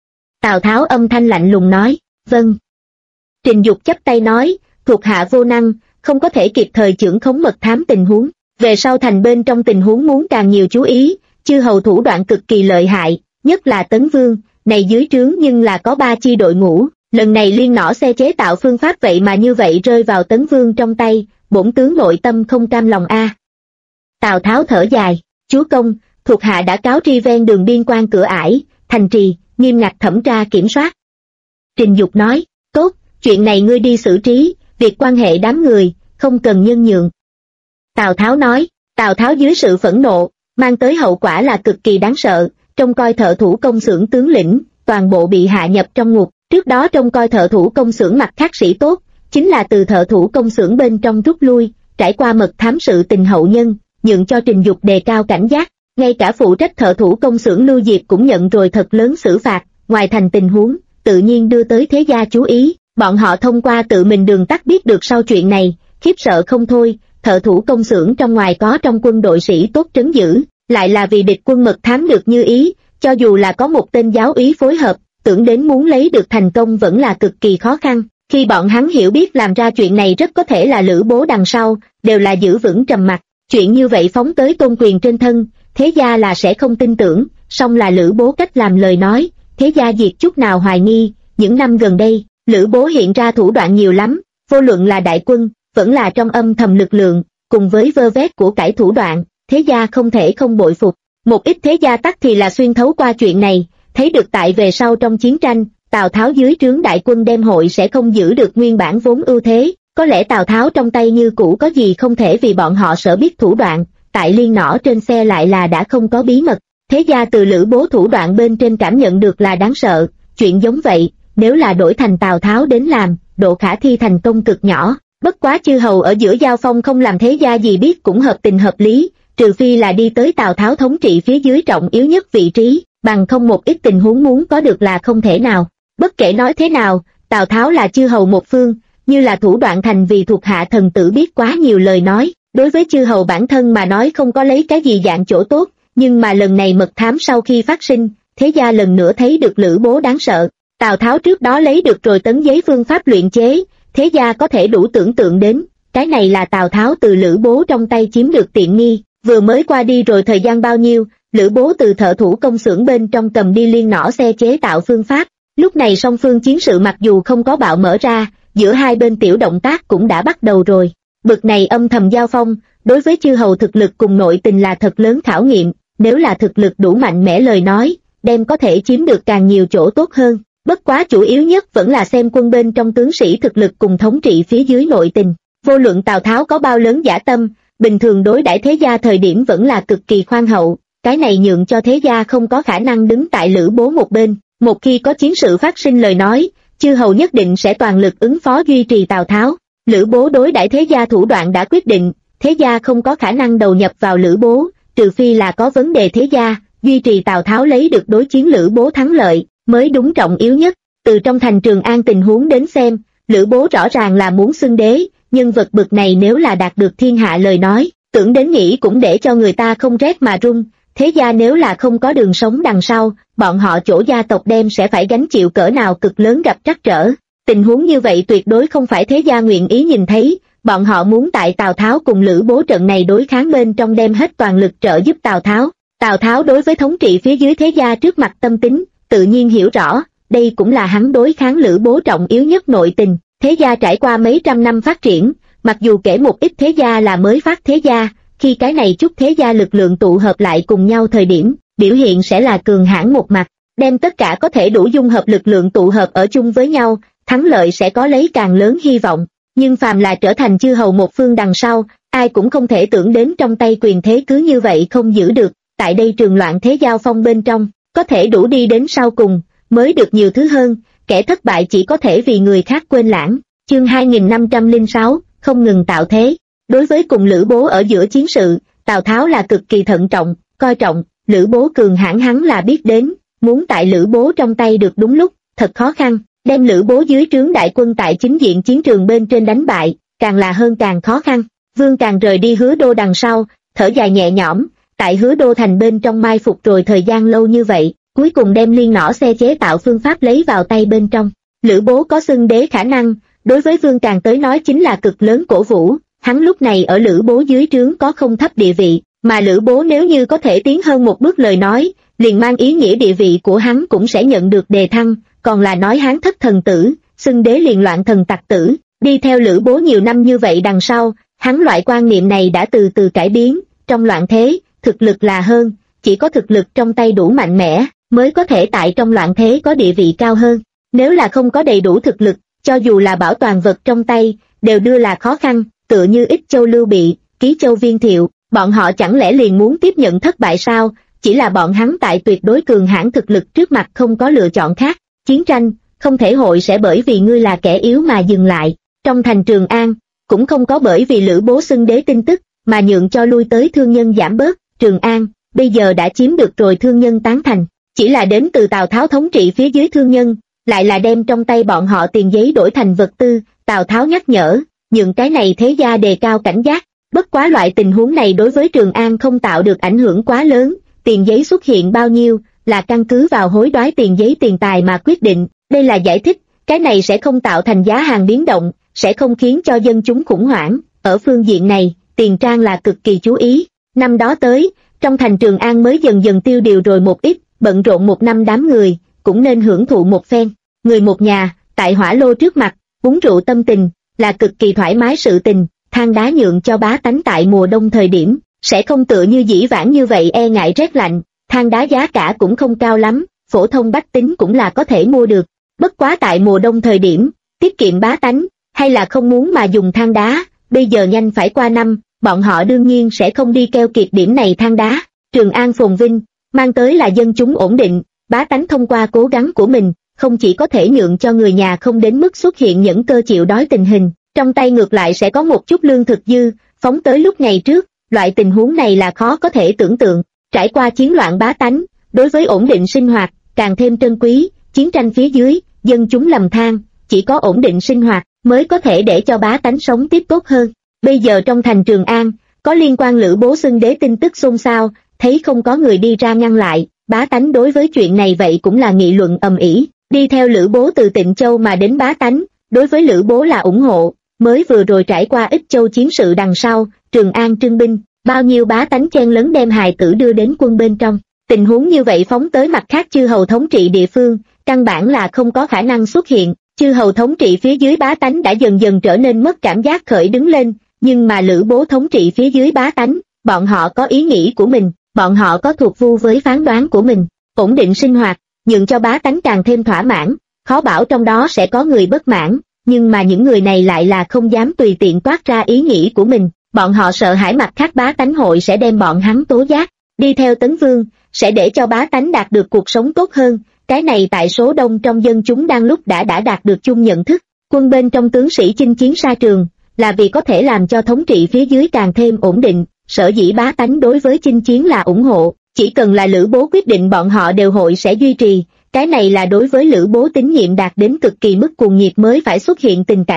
Tào Tháo âm thanh lạnh lùng nói, vâng. Trình Dục chắp tay nói, thuộc hạ vô năng, không có thể kịp thời chưởng khống mật thám tình huống, về sau thành bên trong tình huống muốn càng nhiều chú ý, chư hầu thủ đoạn cực kỳ lợi hại, nhất là Tấn Vương, này dưới trướng nhưng là có 3 chi đội ngũ, lần này liên nỏ xe chế tạo phương pháp vậy mà như vậy rơi vào Tấn Vương trong tay, bổn tướng nội tâm không cam lòng a. Tào Tháo thở dài, chúa công, thuộc hạ đã cáo tri ven đường biên quan cửa ải, thành trì, nghiêm ngặt thẩm tra kiểm soát. Trình Dục nói, tốt, chuyện này ngươi đi xử trí, việc quan hệ đám người, không cần nhân nhượng. Tào Tháo nói, Tào Tháo dưới sự phẫn nộ, mang tới hậu quả là cực kỳ đáng sợ, trông coi thợ thủ công xưởng tướng lĩnh, toàn bộ bị hạ nhập trong ngục, trước đó trông coi thợ thủ công xưởng mặt khác sĩ tốt, chính là từ thợ thủ công xưởng bên trong rút lui, trải qua mật thám sự tình hậu nhân, nhượng cho Trình Dục đề cao cảnh giác, ngay cả phụ trách thợ thủ công xưởng Lưu Diệp cũng nhận rồi thật lớn xử phạt, ngoài thành tình huống, tự nhiên đưa tới thế gia chú ý, bọn họ thông qua tự mình đường tắt biết được sau chuyện này, khiếp sợ không thôi, thợ thủ công xưởng trong ngoài có trong quân đội sĩ tốt trấn giữ, lại là vì địch quân mật thám được như ý, cho dù là có một tên giáo úy phối hợp, tưởng đến muốn lấy được thành công vẫn là cực kỳ khó khăn. Khi bọn hắn hiểu biết làm ra chuyện này rất có thể là Lữ Bố đằng sau, đều là giữ vững trầm mặc, chuyện như vậy phóng tới tôn quyền trên thân, thế gia là sẽ không tin tưởng, song là Lữ Bố cách làm lời nói, thế gia diệt chút nào hoài nghi. Những năm gần đây, Lữ Bố hiện ra thủ đoạn nhiều lắm, vô luận là đại quân, vẫn là trong âm thầm lực lượng, cùng với vơ vét của cải thủ đoạn, thế gia không thể không bội phục. Một ít thế gia tắc thì là xuyên thấu qua chuyện này, thấy được tại về sau trong chiến tranh, Tào Tháo dưới trướng đại quân đem hội sẽ không giữ được nguyên bản vốn ưu thế, có lẽ Tào Tháo trong tay như cũ có gì không thể vì bọn họ sợ biết thủ đoạn, tại liên nỏ trên xe lại là đã không có bí mật, thế gia từ Lữ Bố thủ đoạn bên trên cảm nhận được là đáng sợ, chuyện giống vậy, nếu là đổi thành Tào Tháo đến làm, độ khả thi thành công cực nhỏ, bất quá chư hầu ở giữa giao phong không làm thế gia gì biết cũng hợp tình hợp lý, trừ phi là đi tới Tào Tháo thống trị phía dưới trọng yếu nhất vị trí, bằng không một ít tình huống muốn có được là không thể nào. Bất kể nói thế nào, Tào Tháo là chư hầu một phương, như là thủ đoạn thành vì thuộc hạ thần tử biết quá nhiều lời nói, đối với chư hầu bản thân mà nói không có lấy cái gì dạng chỗ tốt, nhưng mà lần này mật thám sau khi phát sinh, thế gia lần nữa thấy được Lữ Bố đáng sợ. Tào Tháo trước đó lấy được rồi tấn giấy phương pháp luyện chế, thế gia có thể đủ tưởng tượng đến, cái này là Tào Tháo từ Lữ Bố trong tay chiếm được tiện nghi, vừa mới qua đi rồi thời gian bao nhiêu, Lữ Bố từ thợ thủ công xưởng bên trong cầm đi liên nỏ xe chế tạo phương pháp. Lúc này song phương chiến sự mặc dù không có bạo mở ra, giữa hai bên tiểu động tác cũng đã bắt đầu rồi. Bực này âm thầm giao phong, đối với chư hầu thực lực cùng nội tình là thật lớn khảo nghiệm, nếu là thực lực đủ mạnh mẽ lời nói, đem có thể chiếm được càng nhiều chỗ tốt hơn. Bất quá chủ yếu nhất vẫn là xem quân bên trong tướng sĩ thực lực cùng thống trị phía dưới nội tình. Vô luận Tào Tháo có bao lớn dã tâm, bình thường đối đãi thế gia thời điểm vẫn là cực kỳ khoan hậu, cái này nhượng cho thế gia không có khả năng đứng tại Lữ Bố một bên. Một khi có chiến sự phát sinh lời nói, chư hầu nhất định sẽ toàn lực ứng phó duy trì Tào Tháo. Lữ Bố đối đãi thế gia thủ đoạn đã quyết định, thế gia không có khả năng đầu nhập vào Lữ Bố, trừ phi là có vấn đề thế gia, duy trì Tào Tháo lấy được đối chiến Lữ Bố thắng lợi, mới đúng trọng yếu nhất. Từ trong thành Trường An tình huống đến xem, Lữ Bố rõ ràng là muốn xưng đế, nhân vật bực này nếu là đạt được thiên hạ lời nói, tưởng đến nghĩ cũng để cho người ta không rét mà run. Thế gia nếu là không có đường sống đằng sau, bọn họ chỗ gia tộc đem sẽ phải gánh chịu cỡ nào cực lớn gặp trắc trở. Tình huống như vậy tuyệt đối không phải thế gia nguyện ý nhìn thấy, bọn họ muốn tại Tào Tháo cùng Lữ Bố trận này đối kháng bên trong đem hết toàn lực trợ giúp Tào Tháo. Tào Tháo đối với thống trị phía dưới thế gia trước mặt tâm tính, tự nhiên hiểu rõ, đây cũng là hắn đối kháng Lữ Bố trọng yếu nhất nội tình. Thế gia trải qua mấy trăm năm phát triển, mặc dù kể một ít thế gia là mới phát thế gia, khi cái này chút thế gia lực lượng tụ hợp lại cùng nhau thời điểm, biểu hiện sẽ là cường hãn một mặt, đem tất cả có thể đủ dung hợp lực lượng tụ hợp ở chung với nhau, thắng lợi sẽ có lấy càng lớn hy vọng. Nhưng phàm là trở thành chư hầu một phương đằng sau, ai cũng không thể tưởng đến trong tay quyền thế cứ như vậy không giữ được, tại đây trường loạn thế giao phong bên trong, có thể đủ đi đến sau cùng, mới được nhiều thứ hơn, kẻ thất bại chỉ có thể vì người khác quên lãng. Chương 2506, không ngừng tạo thế. Đối với cùng Lữ Bố ở giữa chiến sự, Tào Tháo là cực kỳ thận trọng, coi trọng, Lữ Bố cường hãn hắn là biết đến, muốn tại Lữ Bố trong tay được đúng lúc, thật khó khăn, đem Lữ Bố dưới trướng đại quân tại chính diện chiến trường bên trên đánh bại, càng là hơn càng khó khăn. Vương Càng rời đi Hứa Đô đằng sau, thở dài nhẹ nhõm, tại Hứa Đô thành bên trong mai phục rồi thời gian lâu như vậy, cuối cùng đem liên nỏ xe chế tạo phương pháp lấy vào tay bên trong. Lữ Bố có xưng đế khả năng, đối với Vương Càng tới nói chính là cực lớn cổ vũ, hắn lúc này ở Lữ Bố dưới trướng có không thấp địa vị, mà Lữ Bố nếu như có thể tiến hơn một bước lời nói, liền mang ý nghĩa địa vị của hắn cũng sẽ nhận được đề thăng, còn là nói hắn thất thần tử, xưng đế liền loạn thần tặc tử. Đi theo Lữ Bố nhiều năm như vậy đằng sau, hắn loại quan niệm này đã từ từ cải biến, trong loạn thế, thực lực là hơn, chỉ có thực lực trong tay đủ mạnh mẽ, mới có thể tại trong loạn thế có địa vị cao hơn. Nếu là không có đầy đủ thực lực, cho dù là bảo toàn vật trong tay, đều đưa là khó khăn, tựa như Ích Châu Lưu Bị, Ký Châu Viên Thiệu, bọn họ chẳng lẽ liền muốn tiếp nhận thất bại sao? Chỉ là bọn hắn tại tuyệt đối cường hãn thực lực trước mặt không có lựa chọn khác. Chiến tranh, không thể hội sẽ bởi vì ngươi là kẻ yếu mà dừng lại. Trong thành Trường An, cũng không có bởi vì Lữ Bố xưng đế tin tức, mà nhượng cho lui tới thương nhân giảm bớt. Trường An, bây giờ đã chiếm được rồi thương nhân tán thành. Chỉ là đến từ Tào Tháo thống trị phía dưới thương nhân, lại là đem trong tay bọn họ tiền giấy đổi thành vật tư. Tào Tháo nhắc nhở, nhượng cái này thế gia đề cao cảnh giác. Bất quá loại tình huống này đối với Trường An không tạo được ảnh hưởng quá lớn, tiền giấy xuất hiện bao nhiêu, là căn cứ vào hối đoái tiền giấy tiền tài mà quyết định. Đây là giải thích, cái này sẽ không tạo thành giá hàng biến động, sẽ không khiến cho dân chúng khủng hoảng. Ở phương diện này, Tiền Trang là cực kỳ chú ý. Năm đó tới, trong thành Trường An mới dần dần tiêu điều rồi một ít, bận rộn một năm đám người, cũng nên hưởng thụ một phen. Người một nhà, tại hỏa lô trước mặt, uống rượu tâm tình, là cực kỳ thoải mái sự tình. Than đá nhượng cho bá tánh tại mùa đông thời điểm, sẽ không tựa như dĩ vãng như vậy e ngại rét lạnh. Than đá giá cả cũng không cao lắm, phổ thông bách tính cũng là có thể mua được. Bất quá tại mùa đông thời điểm, tiết kiệm bá tánh, hay là không muốn mà dùng than đá, bây giờ nhanh phải qua năm, bọn họ đương nhiên sẽ không đi keo kiệt điểm này than đá. Trường An phồn vinh, mang tới là dân chúng ổn định, bá tánh thông qua cố gắng của mình, không chỉ có thể nhượng cho người nhà không đến mức xuất hiện những cơ chịu đói tình hình, trong tay ngược lại sẽ có một chút lương thực dư, phóng tới lúc ngày trước, loại tình huống này là khó có thể tưởng tượng. Trải qua chiến loạn bá tánh, đối với ổn định sinh hoạt, càng thêm trân quý, chiến tranh phía dưới, dân chúng lầm than, chỉ có ổn định sinh hoạt, mới có thể để cho bá tánh sống tiếp tốt hơn. Bây giờ trong thành Trường An, có liên quan Lữ Bố xưng đế tin tức xôn xao, thấy không có người đi ra ngăn lại, bá tánh đối với chuyện này vậy cũng là nghị luận ầm ĩ. Đi theo Lữ Bố từ Tịnh Châu mà đến bá tánh, đối với Lữ Bố là ủng hộ, mới vừa rồi trải qua Ích Châu chiến sự đằng sau, Trường An trưng binh, bao nhiêu bá tánh chen lấn đem hài tử đưa đến quân bên trong. Tình huống như vậy phóng tới mặt khác chư hầu thống trị địa phương, căn bản là không có khả năng xuất hiện. Chư hầu thống trị phía dưới bá tánh đã dần dần trở nên mất cảm giác khởi đứng lên, nhưng mà Lữ Bố thống trị phía dưới bá tánh, bọn họ có ý nghĩ của mình, bọn họ có thuộc vu với phán đoán của mình, ổn định sinh hoạt, nhượng cho bá tánh càng thêm thỏa mãn, khó bảo trong đó sẽ có người bất mãn, nhưng mà những người này lại là không dám tùy tiện toát ra ý nghĩ của mình, bọn họ sợ hãi mặt khác bá tánh hội sẽ đem bọn hắn tố giác. Đi theo Tấn Vương, sẽ để cho bá tánh đạt được cuộc sống tốt hơn, cái này tại số đông trong dân chúng đang lúc đã đạt được chung nhận thức. Quân bên trong tướng sĩ chinh chiến xa trường, là vì có thể làm cho thống trị phía dưới càng thêm ổn định, sở dĩ bá tánh đối với chinh chiến là ủng hộ, chỉ cần là Lữ Bố quyết định bọn họ đều hội sẽ duy trì, cái này là đối với Lữ Bố tín nhiệm đạt đến cực kỳ mức cuồng nhiệt mới phải xuất hiện tình cảnh.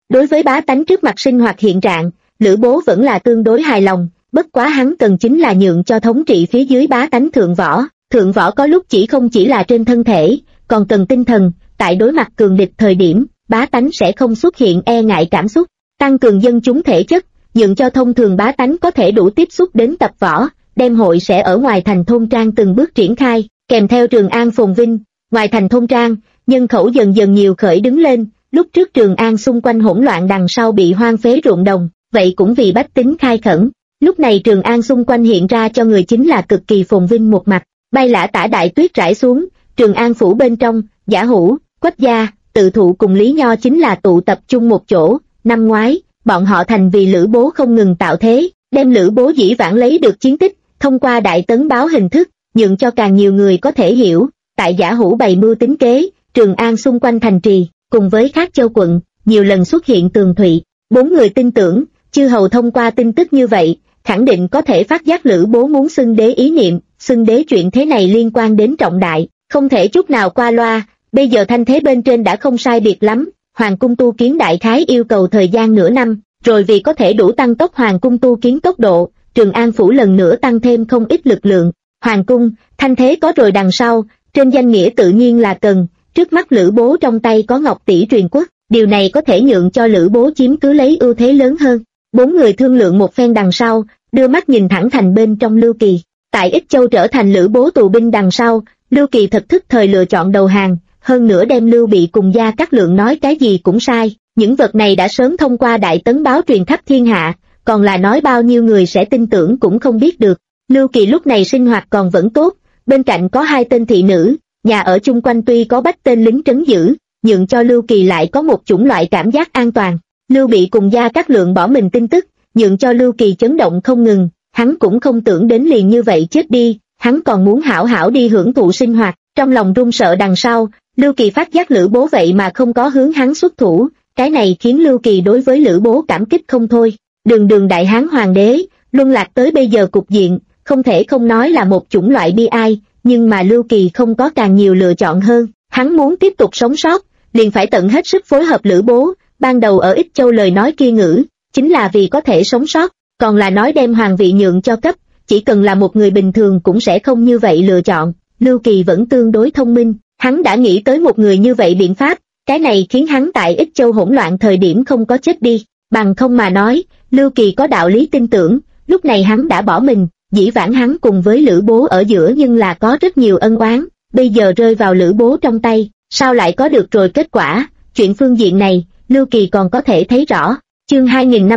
Đối với bá tánh trước mặt sinh hoạt hiện trạng, Lữ Bố vẫn là tương đối hài lòng, bất quá hắn cần chính là nhượng cho thống trị phía dưới bá tánh thượng võ. Thượng võ có lúc không chỉ là trên thân thể, còn cần tinh thần, tại đối mặt cường địch thời điểm, bá tánh sẽ không xuất hiện e ngại cảm xúc, tăng cường dân chúng thể chất, nhượng cho thông thường bá tánh có thể đủ tiếp xúc đến tập võ, đêm hội sẽ ở ngoài thành thôn trang từng bước triển khai, kèm theo Trường An phồn vinh, ngoài thành thôn trang, nhân khẩu dần dần nhiều khởi đứng lên, lúc trước Trường An xung quanh hỗn loạn đằng sau bị hoang phế ruộng đồng, vậy cũng vì bách tính khai khẩn, lúc này Trường An xung quanh hiện ra cho người chính là cực kỳ phồn vinh một mặt, bay lả tả đại tuyết rải xuống, Trường An phủ bên trong, Giả Hữu, Quách Gia, Tự Thụ cùng Lý Nho chính là tụ tập chung một chỗ, năm ngoái, bọn họ thành vì Lữ Bố không ngừng tạo thế, đem Lữ Bố dĩ vãng lấy được chiến tích, thông qua đại tấn báo hình thức, nhượng cho càng nhiều người có thể hiểu, tại Giả Hữu bày mưu tính kế, Trường An xung quanh thành trì, cùng với các châu quận, nhiều lần xuất hiện tường thụy, bốn người tin tưởng, chư hầu thông qua tin tức như vậy, khẳng định có thể phát giác Lữ Bố muốn xưng đế ý niệm, xưng đế chuyện thế này liên quan đến trọng đại, không thể chút nào qua loa, bây giờ thanh thế bên trên đã không sai biệt lắm, Hoàng cung tu kiến đại khái yêu cầu thời gian nửa năm, rồi vì có thể đủ tăng tốc Hoàng cung tu kiến tốc độ, Trường An phủ lần nữa tăng thêm không ít lực lượng, Hoàng cung, thanh thế có rồi đằng sau, trên danh nghĩa tự nhiên là cần, trước mắt Lữ Bố trong tay có Ngọc tỷ truyền quốc, điều này có thể nhượng cho Lữ Bố chiếm cứ lấy ưu thế lớn hơn. Bốn người thương lượng một phen đằng sau, đưa mắt nhìn thẳng thành bên trong Lưu Kỳ. Tại Ích Châu trở thành Lữ Bố tù binh đằng sau, Lưu Kỳ thật thức thời lựa chọn đầu hàng, hơn nữa đem Lưu Bị cùng Gia Cát Lượng nói cái gì cũng sai. Những vật này đã sớm thông qua đại tấn báo truyền khắp thiên hạ, còn là nói bao nhiêu người sẽ tin tưởng cũng không biết được. Lưu Kỳ lúc này sinh hoạt còn vẫn tốt, bên cạnh có hai tên thị nữ, nhà ở chung quanh tuy có bách tên lính trấn giữ, nhưng cho Lưu Kỳ lại có một chủng loại cảm giác an toàn. Lưu Bị cùng Gia Cát Lượng bỏ mình tin tức, nhượng cho Lưu Kỳ chấn động không ngừng, hắn cũng không tưởng đến liền như vậy chết đi, hắn còn muốn hảo hảo đi hưởng thụ sinh hoạt, trong lòng run sợ đằng sau, Lưu Kỳ phát giác Lữ Bố vậy mà không có hướng hắn xuất thủ, cái này khiến Lưu Kỳ đối với Lữ Bố cảm kích không thôi. Đường đại hán hoàng đế, luân lạc tới bây giờ cục diện, không thể không nói là một chủng loại bi ai, nhưng mà Lưu Kỳ không có càng nhiều lựa chọn hơn, hắn muốn tiếp tục sống sót, liền phải tận hết sức phối hợp Lữ Bố. Ban đầu ở Ích Châu lời nói kia ngữ, chính là vì có thể sống sót, còn là nói đem hoàng vị nhượng cho cấp, chỉ cần là một người bình thường cũng sẽ không như vậy lựa chọn. Lưu Kỳ vẫn tương đối thông minh, hắn đã nghĩ tới một người như vậy biện pháp, cái này khiến hắn tại Ích Châu hỗn loạn thời điểm không có chết đi, bằng không mà nói, Lưu Kỳ có đạo lý tin tưởng, lúc này hắn đã bỏ mình, dĩ vãng hắn cùng với Lữ Bố ở giữa nhưng là có rất nhiều ân oán, bây giờ rơi vào Lữ Bố trong tay, sao lại có được rồi kết quả, chuyện phương diện này, Lưu Kỳ còn có thể thấy rõ. Chương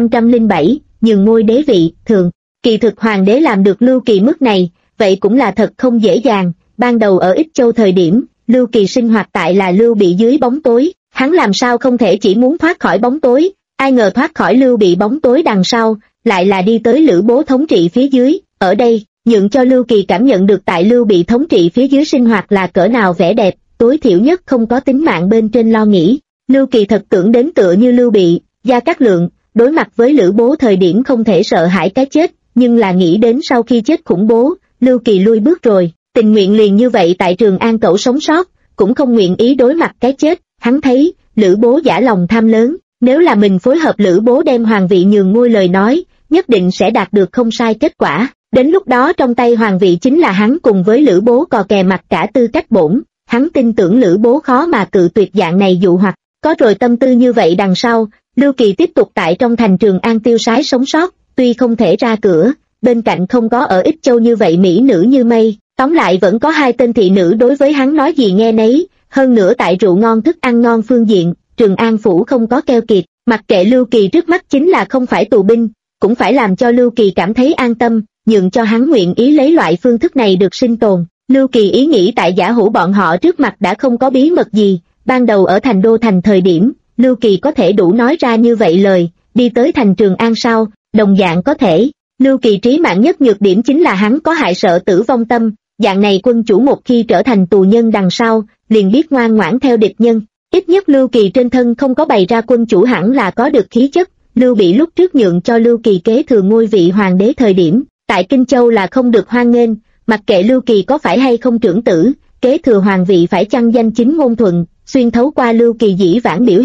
2507, nhường ngôi đế vị, thường, kỳ thực hoàng đế làm được Lưu Kỳ mức này, vậy cũng là thật không dễ dàng, ban đầu ở Ích Châu thời điểm, Lưu Kỳ sinh hoạt tại là Lưu Bị dưới bóng tối, hắn làm sao không thể chỉ muốn thoát khỏi bóng tối, ai ngờ thoát khỏi Lưu Bị bóng tối đằng sau, lại là đi tới Lữ Bố thống trị phía dưới, ở đây, nhượng cho Lưu Kỳ cảm nhận được tại Lưu Bị thống trị phía dưới sinh hoạt là cỡ nào vẻ đẹp, tối thiểu nhất không có tính mạng bên trên lo nghĩ. Lưu Kỳ thật tưởng đến tựa như Lưu Bị, Gia Cát Lượng, đối mặt với Lữ Bố thời điểm không thể sợ hãi cái chết, nhưng là nghĩ đến sau khi chết khủng bố, Lưu Kỳ lui bước rồi, tình nguyện liền như vậy tại Trường An cẩu sống sót, cũng không nguyện ý đối mặt cái chết, hắn thấy, Lữ Bố giả lòng tham lớn, nếu là mình phối hợp Lữ Bố đem hoàng vị nhường ngôi lời nói, nhất định sẽ đạt được không sai kết quả, đến lúc đó trong tay hoàng vị chính là hắn cùng với Lữ Bố cò kè mặt cả tư cách bổn, hắn tin tưởng Lữ Bố khó mà cự tuyệt dạng này dụ hoặc. Có rồi tâm tư như vậy đằng sau, Lưu Kỳ tiếp tục tại trong thành Trường An tiêu sái sống sót, tuy không thể ra cửa, bên cạnh không có ở Ích Châu như vậy mỹ nữ như mây, tóm lại vẫn có hai tên thị nữ đối với hắn nói gì nghe nấy, hơn nữa tại rượu ngon thức ăn ngon phương diện, Trường An phủ không có keo kiệt, mặc kệ Lưu Kỳ trước mắt chính là không phải tù binh, cũng phải làm cho Lưu Kỳ cảm thấy an tâm, nhượng cho hắn nguyện ý lấy loại phương thức này được sinh tồn. Lưu Kỳ ý nghĩ tại Giả Hữu bọn họ trước mặt đã không có bí mật gì. Ban đầu ở thành đô thành thời điểm, Lưu Kỳ có thể đủ nói ra như vậy lời, đi tới thành Trường An sau, đồng dạng có thể. Lưu Kỳ trí mạng nhất nhược điểm chính là hắn có hại sợ tử vong tâm, dạng này quân chủ một khi trở thành tù nhân đằng sau, liền biết ngoan ngoãn theo địch nhân. Ít nhất Lưu Kỳ trên thân không có bày ra quân chủ hẳn là có được khí chất. Lưu Bị lúc trước nhượng cho Lưu Kỳ kế thừa ngôi vị hoàng đế thời điểm, tại Kinh Châu là không được hoan nghênh, mặc kệ Lưu Kỳ có phải hay không trưởng tử, kế thừa hoàng vị phải chăng danh chính ngôn thuận. Xuyên thấu qua Lưu Kỳ dĩ vãng biểu hiện,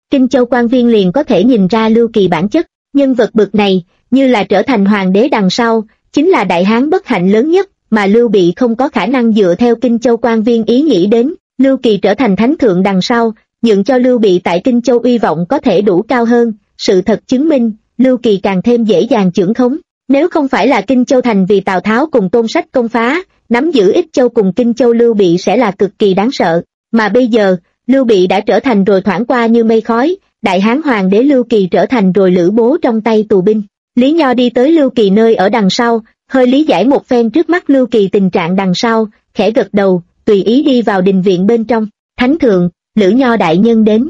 Kinh Châu quan viên liền có thể nhìn ra Lưu Kỳ bản chất. Nhân vật bực này, như là trở thành hoàng đế đằng sau, chính là đại hán bất hạnh lớn nhất, mà Lưu Bị không có khả năng dựa theo Kinh Châu quan viên ý nghĩ đến. Lưu Kỳ trở thành thánh thượng đằng sau, nhượng cho Lưu Bị tại Kinh Châu uy vọng có thể đủ cao hơn. Sự thật chứng minh, Lưu Kỳ càng thêm dễ dàng chưởng khống. Nếu không phải là Kinh Châu thành vì Tào Tháo cùng Tôn Sách công phá, nắm giữ Ích Châu cùng Kinh Châu Lưu Bị sẽ là cực kỳ đáng sợ. Mà bây giờ, Lưu Bị đã trở thành rồi thoảng qua như mây khói, đại hán hoàng đế Lưu Kỳ trở thành rồi lữ bố trong tay tù binh. Lý Nho đi tới Lưu Kỳ nơi ở đằng sau, hơi lý giải một phen trước mắt Lưu Kỳ tình trạng đằng sau, khẽ gật đầu, tùy ý đi vào đình viện bên trong. Thánh thượng, Lữ Nho đại nhân đến.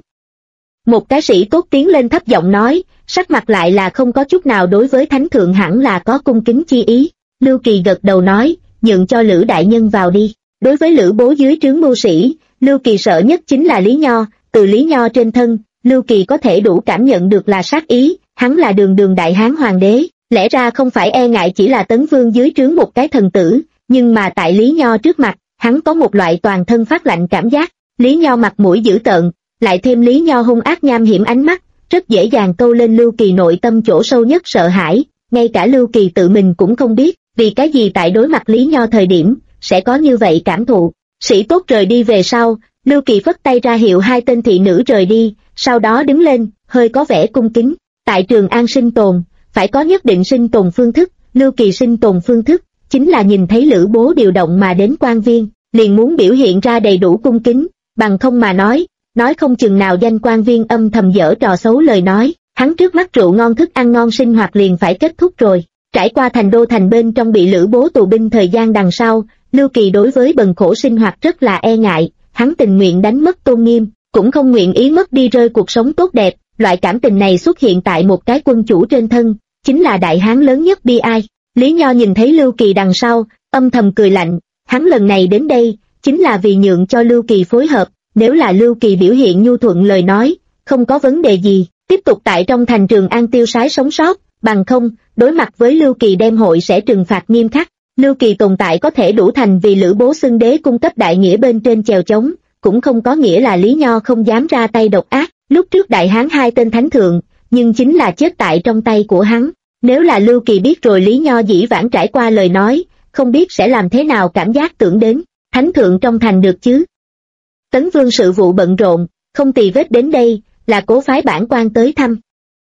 Một cái sĩ tốt tiến lên thấp giọng nói, sắc mặt lại là không có chút nào đối với thánh thượng hẳn là có cung kính chi ý. Lưu Kỳ gật đầu nói, nhượng cho Lữ đại nhân vào đi. Đối với lữ bố dưới trướng mưu sĩ, Lưu Kỳ sợ nhất chính là Lý Nho. Từ Lý Nho trên thân, Lưu Kỳ có thể đủ cảm nhận được là sát ý. Hắn là đường đường đại hán hoàng đế, lẽ ra không phải e ngại chỉ là Tấn Vương dưới trướng một cái thần tử, nhưng mà tại Lý Nho trước mặt, hắn có một loại toàn thân phát lạnh cảm giác. Lý Nho mặt mũi dữ tợn, lại thêm Lý Nho hung ác nham hiểm ánh mắt, rất dễ dàng câu lên Lưu Kỳ nội tâm chỗ sâu nhất sợ hãi. Ngay cả Lưu Kỳ tự mình cũng không biết, vì cái gì tại đối mặt Lý Nho thời điểm, sẽ có như vậy cảm thụ. Sĩ tốt rời đi về sau, Lưu Kỳ phất tay ra hiệu hai tên thị nữ rời đi, sau đó đứng lên, hơi có vẻ cung kính. Tại Trường An sinh tồn, phải có nhất định sinh tồn phương thức. Lưu Kỳ sinh tồn phương thức, chính là nhìn thấy lữ bố điều động mà đến quan viên, liền muốn biểu hiện ra đầy đủ cung kính, bằng không mà nói không chừng nào danh quan viên âm thầm dở trò xấu lời nói, hắn trước mắt rượu ngon thức ăn ngon sinh hoạt liền phải kết thúc rồi. Trải qua thành đô thành bên trong bị lữ bố tù binh thời gian đằng sau, Lưu Kỳ đối với bần khổ sinh hoạt rất là e ngại, hắn tình nguyện đánh mất tôn nghiêm, cũng không nguyện ý mất đi rơi cuộc sống tốt đẹp. Loại cảm tình này xuất hiện tại một cái quân chủ trên thân, chính là đại hán lớn nhất bi ai. Lý Nho nhìn thấy Lưu Kỳ đằng sau, âm thầm cười lạnh, hắn lần này đến đây, chính là vì nhượng cho Lưu Kỳ phối hợp, nếu là Lưu Kỳ biểu hiện nhu thuận lời nói, không có vấn đề gì, tiếp tục tại trong thành Trường An tiêu sái sống sót, bằng không, đối mặt với Lưu Kỳ đem hội sẽ trừng phạt nghiêm khắc. Lưu Kỳ tồn tại có thể đủ thành vì lữ bố xưng đế cung cấp đại nghĩa bên trên chèo chống, cũng không có nghĩa là Lý Nho không dám ra tay độc ác. Lúc trước đại hán hai tên thánh thượng, nhưng chính là chết tại trong tay của hắn. Nếu là Lưu Kỳ biết rồi Lý Nho dĩ vãng trải qua lời nói, không biết sẽ làm thế nào cảm giác tưởng đến, thánh thượng trong thành được chứ. Tấn Vương sự vụ bận rộn, không tì vết đến đây, là cố phái bản quan tới thăm.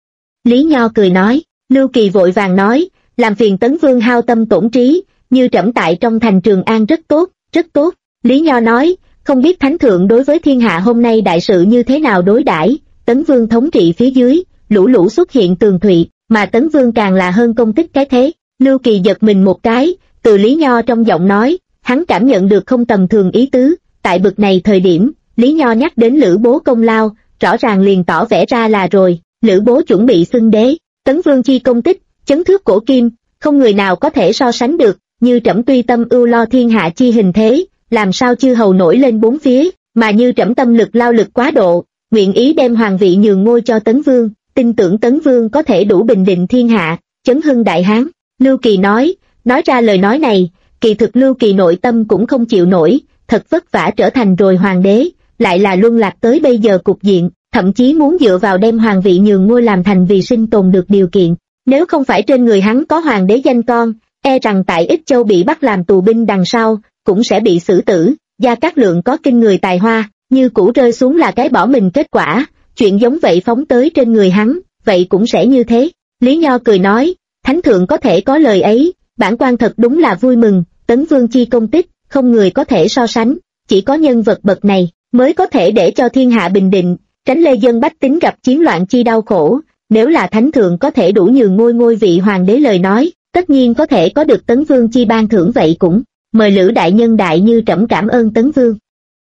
Lý Nho cười nói, Lưu Kỳ vội vàng nói, làm phiền Tấn Vương hao tâm tổn trí, như trẫm tại trong thành Trường An rất tốt, rất tốt. Lý Nho nói, không biết thánh thượng đối với thiên hạ hôm nay đại sự như thế nào đối đãi. Tấn Vương thống trị phía dưới, lũ lũ xuất hiện tường thụy, mà Tấn Vương càng là hơn công tích cái thế. Lưu Kỳ giật mình một cái, từ Lý Nho trong giọng nói, hắn cảm nhận được không tầm thường ý tứ. Tại bực này thời điểm, Lý Nho nhắc đến lữ bố công lao, rõ ràng liền tỏ vẻ ra là rồi, lữ bố chuẩn bị xưng đế, Tấn Vương chi công tích, chấn thước cổ kim, không người nào có thể so sánh được. Như trẫm tuy tâm ưu lo thiên hạ chi hình thế, làm sao chư hầu nổi lên bốn phía, mà như trẫm tâm lực lao lực quá độ, nguyện ý đem hoàng vị nhường ngôi cho Tấn Vương, tin tưởng Tấn Vương có thể đủ bình định thiên hạ, chấn hưng đại hán. Lưu Kỳ nói ra lời nói này, kỳ thực Lưu Kỳ nội tâm cũng không chịu nổi, thật vất vả trở thành rồi hoàng đế, lại là luân lạc tới bây giờ cục diện, thậm chí muốn dựa vào đem hoàng vị nhường ngôi làm thành vì sinh tồn được điều kiện. Nếu không phải trên người hắn có hoàng đế danh con, e rằng tại Ích Châu bị bắt làm tù binh đằng sau, cũng sẽ bị xử tử. Gia Cát Lượng có kinh người tài hoa, như cũ rơi xuống là cái bỏ mình kết quả, chuyện giống vậy phóng tới trên người hắn, vậy cũng sẽ như thế. Lý Nho cười nói, thánh thượng có thể có lời ấy, bản quan thật đúng là vui mừng. Tấn Vương chi công tích, không người có thể so sánh, chỉ có nhân vật bậc này mới có thể để cho thiên hạ bình định, tránh lê dân bách tính gặp chiến loạn chi đau khổ. Nếu là thánh thượng có thể đủ nhường ngôi vị hoàng đế lời nói, tất nhiên có thể có được Tấn Vương chi ban thưởng, vậy cũng mời Lữ đại nhân đại như trẫm cảm ơn Tấn Vương.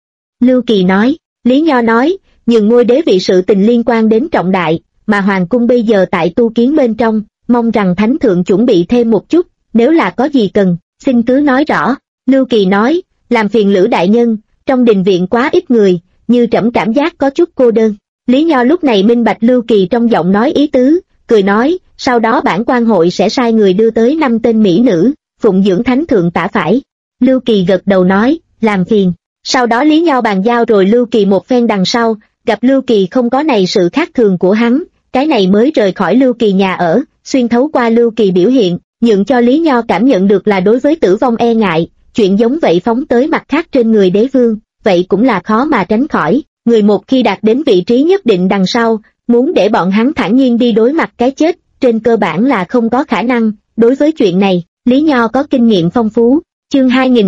Lưu Kỳ nói, Lý Nho nói, nhường ngôi đế vị sự tình liên quan đến trọng đại, mà hoàng cung bây giờ tại tu kiến bên trong, mong rằng thánh thượng chuẩn bị thêm một chút, nếu là có gì cần, xin cứ nói rõ. Lưu Kỳ nói, làm phiền Lữ đại nhân, trong đình viện quá ít người, như trẫm cảm giác có chút cô đơn. Lý Nho lúc này minh bạch Lưu Kỳ trong giọng nói ý tứ, cười nói, sau đó bản quan hội sẽ sai người đưa tới 5 tên mỹ nữ, phụng dưỡng thánh thượng tả phải. Lưu Kỳ gật đầu nói, làm phiền. Sau đó Lý Nho bàn giao rồi Lưu Kỳ một phen đằng sau, gặp Lưu Kỳ không có này sự khác thường của hắn, cái này mới rời khỏi Lưu Kỳ nhà ở, xuyên thấu qua Lưu Kỳ biểu hiện, nhượng cho Lý Nho cảm nhận được là đối với tử vong e ngại, chuyện giống vậy phóng tới mặt khác trên người đế vương, vậy cũng là khó mà tránh khỏi. Người một khi đạt đến vị trí nhất định đằng sau, muốn để bọn hắn thản nhiên đi đối mặt cái chết, trên cơ bản là không có khả năng. Đối với chuyện này, Lý Nho có kinh nghiệm phong phú. Chương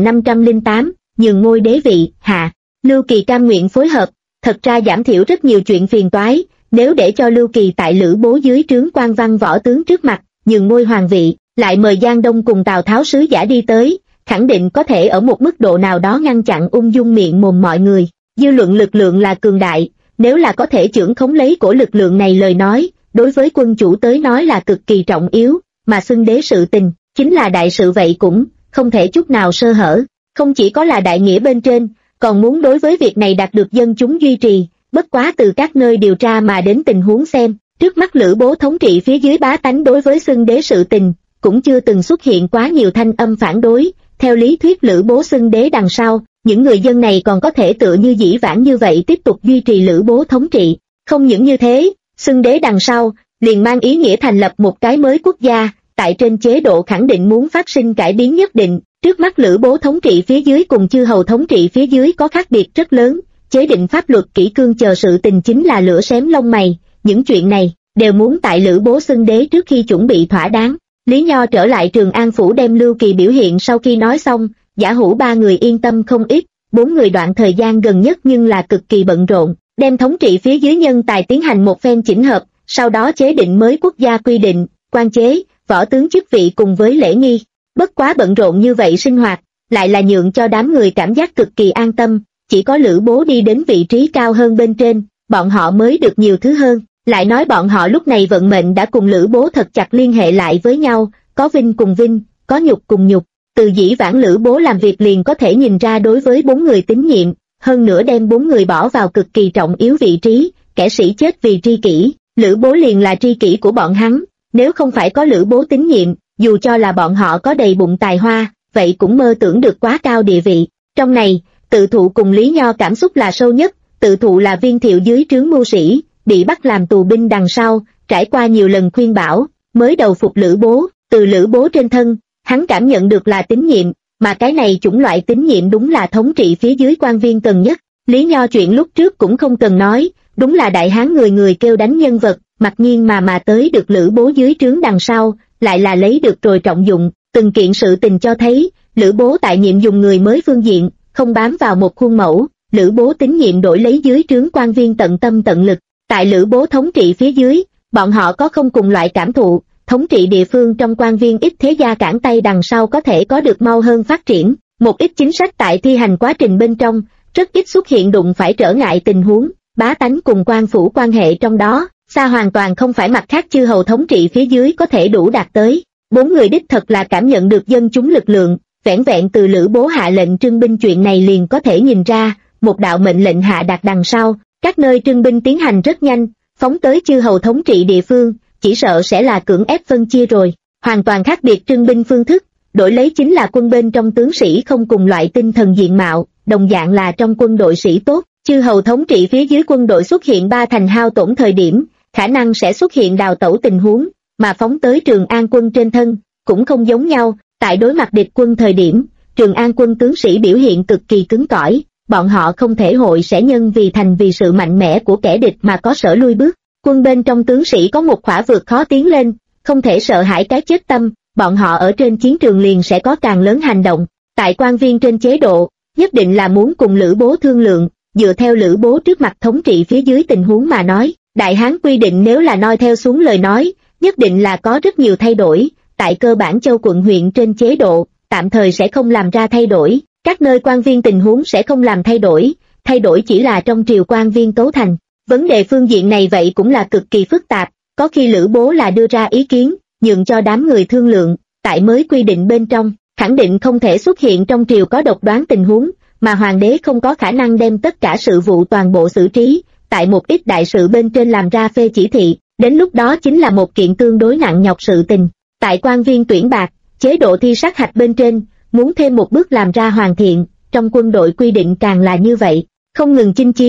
2508, nhường ngôi đế vị, hạ. Lưu Kỳ cam nguyện phối hợp, thật ra giảm thiểu rất nhiều chuyện phiền toái, nếu để cho Lưu Kỳ tại Lữ Bố dưới trướng quan văn võ tướng trước mặt, nhường ngôi hoàng vị, lại mời Giang Đông cùng Tào Tháo sứ giả đi tới, khẳng định có thể ở một mức độ nào đó ngăn chặn ung dung miệng mồm mọi người. Dư luận lực lượng là cường đại, nếu là có thể chưởng khống lấy của lực lượng này lời nói, đối với quân chủ tới nói là cực kỳ trọng yếu, mà xưng đế sự tình, chính là đại sự vậy cũng không thể chút nào sơ hở. Không chỉ có là đại nghĩa bên trên, còn muốn đối với việc này đạt được dân chúng duy trì, bất quá từ các nơi điều tra mà đến tình huống xem, trước mắt Lữ Bố thống trị phía dưới bá tánh đối với xưng đế sự tình, cũng chưa từng xuất hiện quá nhiều thanh âm phản đối. Theo lý thuyết Lữ Bố xưng đế đằng sau, những người dân này còn có thể tựa như dĩ vãng như vậy tiếp tục duy trì Lữ Bố thống trị. Không những như thế, xưng đế đằng sau, liền mang ý nghĩa thành lập một cái mới quốc gia, tại trên chế độ khẳng định muốn phát sinh cải biến nhất định. Trước mắt Lữ Bố thống trị phía dưới cùng chư hầu thống trị phía dưới có khác biệt rất lớn, chế định pháp luật kỷ cương chờ sự tình chính là lửa xém lông mày, những chuyện này đều muốn tại Lữ Bố xưng đế trước khi chuẩn bị thỏa đáng. Lý Nho trở lại Trường An phủ đem Lưu Kỳ biểu hiện sau khi nói xong, Giả Hữu ba người yên tâm không ít, bốn người đoạn thời gian gần nhất nhưng là cực kỳ bận rộn, đem thống trị phía dưới nhân tài tiến hành một phen chỉnh hợp, sau đó chế định mới quốc gia quy định, quan chế, võ tướng chức vị cùng với lễ nghi. Bất quá bận rộn như vậy sinh hoạt, lại là nhượng cho đám người cảm giác cực kỳ an tâm, chỉ có Lữ Bố đi đến vị trí cao hơn bên trên, bọn họ mới được nhiều thứ hơn. Lại nói bọn họ lúc này vận mệnh đã cùng Lữ Bố thật chặt liên hệ lại với nhau, có vinh cùng vinh, có nhục cùng nhục. Từ dĩ vãng Lữ Bố làm việc liền có thể nhìn ra đối với bốn người tín nhiệm, hơn nữa đem bốn người bỏ vào cực kỳ trọng yếu vị trí, kẻ sĩ chết vì tri kỷ, Lữ Bố liền là tri kỷ của bọn hắn, nếu không phải có Lữ Bố tín nhiệm, dù cho là bọn họ có đầy bụng tài hoa, vậy cũng mơ tưởng được quá cao địa vị. Trong này, Tự Thụ cùng Lý Nho cảm xúc là sâu nhất. Tự Thụ là Viên Thiệu dưới trướng mưu sĩ, bị bắt làm tù binh đằng sau, trải qua nhiều lần khuyên bảo, mới đầu phục Lữ Bố. Từ Lữ Bố trên thân, hắn cảm nhận được là tín nhiệm, mà cái này chủng loại tín nhiệm đúng là thống trị phía dưới quan viên cần nhất. Lý Nho chuyện lúc trước cũng không cần nói, đúng là đại hán người người kêu đánh nhân vật, mặc nhiên mà tới được Lữ Bố dưới trướng đằng sau, lại là lấy được rồi trọng dụng. Từng kiện sự tình cho thấy, Lữ Bố tại nhiệm dùng người mới phương diện, không bám vào một khuôn mẫu, Lữ Bố tín nhiệm đổi lấy dưới trướng quan viên tận tâm tận lực. Tại Lữ Bố thống trị phía dưới, bọn họ có không cùng loại cảm thụ, thống trị địa phương trong quan viên ít thế gia cản tay đằng sau có thể có được mau hơn phát triển, một ít chính sách tại thi hành quá trình bên trong, rất ít xuất hiện đụng phải trở ngại tình huống, bá tánh cùng quan phủ quan hệ trong đó, xa hoàn toàn không phải mặt khác chư hầu thống trị phía dưới có thể đủ đạt tới. Bốn người đích thật là cảm nhận được dân chúng lực lượng, vẻn vẹn từ Lữ Bố hạ lệnh trưng binh chuyện này liền có thể nhìn ra, một đạo mệnh lệnh hạ đạt đằng sau, các nơi trưng binh tiến hành rất nhanh, phóng tới chư hầu thống trị địa phương, chỉ sợ sẽ là cưỡng ép phân chia rồi, hoàn toàn khác biệt trưng binh phương thức, đổi lấy chính là quân bên trong tướng sĩ không cùng loại tinh thần diện mạo, đồng dạng là trong quân đội sĩ tốt, chư hầu thống trị phía dưới quân đội xuất hiện ba thành hao tổn thời điểm, khả năng sẽ xuất hiện đào tẩu tình huống, mà phóng tới Trường An quân trên thân, cũng không giống nhau, tại đối mặt địch quân thời điểm, Trường An quân tướng sĩ biểu hiện cực kỳ cứng cỏi, bọn họ không thể hội sẽ nhân vì thành vì sự mạnh mẽ của kẻ địch mà có sở lui bước. Quân bên trong tướng sĩ có một khỏa vượt khó tiến lên, không thể sợ hãi cái chết tâm, bọn họ ở trên chiến trường liền sẽ có càng lớn hành động. Tại quan viên trên chế độ, nhất định là muốn cùng Lữ Bố thương lượng, dựa theo Lữ Bố trước mặt thống trị phía dưới tình huống mà nói, Đại Hán quy định nếu là noi theo xuống lời nói, nhất định là có rất nhiều thay đổi, tại cơ bản châu quận huyện trên chế độ, tạm thời sẽ không làm ra thay đổi, các nơi quan viên tình huống sẽ không làm thay đổi chỉ là trong triều quan viên cấu thành. Vấn đề phương diện này vậy cũng là cực kỳ phức tạp, có khi Lữ Bố là đưa ra ý kiến, nhượng cho đám người thương lượng, tại mới quy định bên trong, khẳng định không thể xuất hiện trong triều có độc đoán tình huống, mà hoàng đế không có khả năng đem tất cả sự vụ toàn bộ xử trí, tại một ít đại sự bên trên làm ra phê chỉ thị, đến lúc đó chính là một kiện tương đối nặng nhọc sự tình. Tại quan viên tuyển bạc, chế độ thi sát hạch bên trên, muốn thêm một bước làm ra hoàn thiện, trong quân đội quy định càng là như vậy, không ngừng chinh chiến,